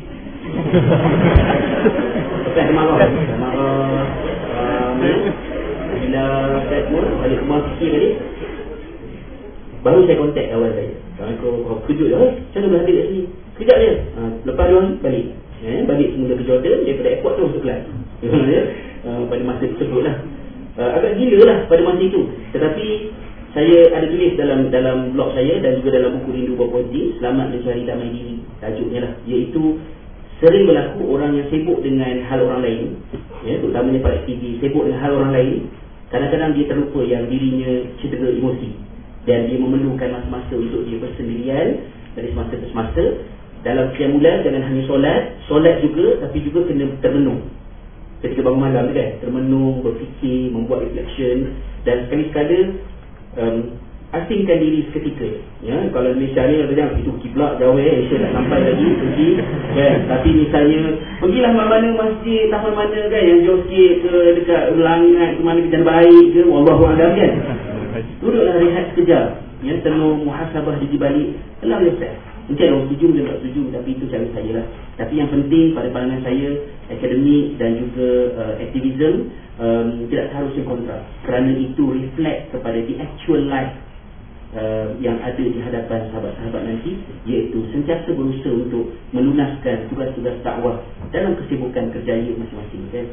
Lepas ada marah marah um, bila saya pun balik rumah fikir tadi, baru saya kontak kawan saya. Aku kau kejut dah, eh, macam mana boleh hadir kat sini? Kejap dia, ha, lepas dia balik eh, balik semula ke Jordan, daripada airport tu masuk kelas. Ya, uh, pada masa tersebut lah, uh, agak gila lah pada masa itu. Tetapi saya ada tulis dalam dalam blog saya dan juga dalam buku Rindu Berpolitik, Selamat Mencari Damai Diri, tajuknya lah, iaitu sering berlaku orang yang sibuk dengan hal orang lain, ya, terutamanya para aktivis sibuk dengan hal orang lain. Kadang-kadang dia terlupa yang dirinya cedera emosi, dan dia memerlukan masa-masa untuk dia bersendirian dari semasa ke semasa. Dalam qiyamul-lail jangan hanya solat, solat juga, tapi juga kena termenung. Ketika bangun malam kan, termenung, berfikir, membuat reflection, dan sekali-sekala um, asingkan diri seketika. Ya, kalau Malaysia ni macam itu kiblat jauh eh, Malaysia tak sampai lagi pergi kan. Tapi misalnya pergilah mana-mana masjid, taman mana kan yang jauh sikit ke, dekat Langat ke mana, ke baik ke, wallahu a'lam kan. Duduklah rehat sekejap, ya, tenung muhasabah di balik. Allow yourself. Mungkin orang setuju dan tak setuju, tapi itu cara saya lah. Tapi yang penting pada pandangan saya, akademik dan juga uh, aktivism um, tidak seharusnya kontra, kerana itu reflect kepada the actual life uh, yang ada di hadapan sahabat-sahabat nanti, iaitu sentiasa berusaha untuk melunaskan tugas-tugas dakwah dalam kesibukan kerjaya masing-masing kan?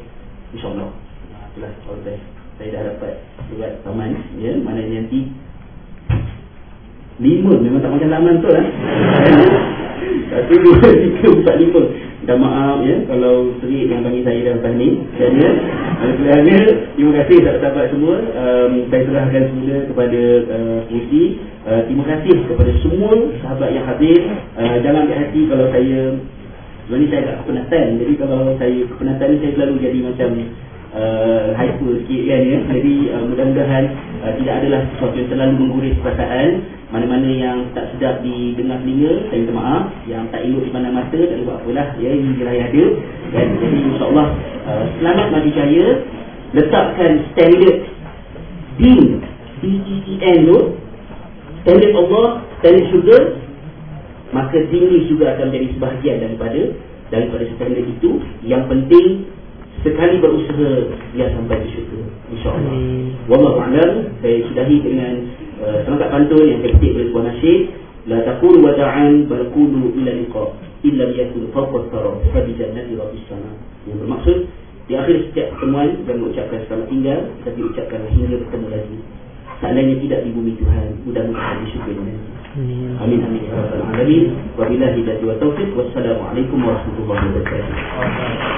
InsyaAllah. Nah, itulah all best. Saya dah dapat surat taman, ya, mana nanti lima, memang tak macam laman tu lah. Satu, dua, tiga, empat, lima. Dah maaf ya kalau Seri yang panggil saya dalam lepas ni. Dan ya, sebenarnya terima kasih sahabat-sahabat semua. um, Saya serahkan semula kepada uh, Uti. uh, Terima kasih kepada semua sahabat yang hadir. uh, Jangan ambil hati kalau saya, sebenarnya saya agak kepenatan. Jadi kalau saya kepenatan ni, saya selalu jadi macam Uh, hyper sikit kan ya. Jadi uh, mudah-mudahan uh, tidak adalah sesuatu yang terlalu mengguris perasaan. Mana-mana yang tak sedap didengar telinga, saya minta maaf. Yang tak elok dipandang mata, tak boleh buat apalah ya, ini je lah yang ada. Dan jadi insyaAllah uh, selamat maju jaya. Letakkan standard din D E E N tu, standard Allah, standard syurga, maka din ni juga akan menjadi sebahagian daripada daripada standard itu. Yang penting sekali berusaha dia sampai ke syurga, insyaAllah. Wallahu a'lam. Saya sudahi dengan uh, serangkap pantun yang terpetik oleh sebuah nasyid. La taqulu wada'an bal qulu ila liqa illa yakun fawqa thara fa bi jannati rabbis sama. Yang bermaksud di akhir setiap pertemuan jangan mengucapkan selamat tinggal, tapi ucapkanlah hingga bertemu lagi. Seandainya tidak di bumi Tuhan, mudah-mudahan di syurga nanti. Amin amin ya rabbal alamin. Wabillahi wa taufiq. Wassalamualaikum warahmatullahi wabarakatuh.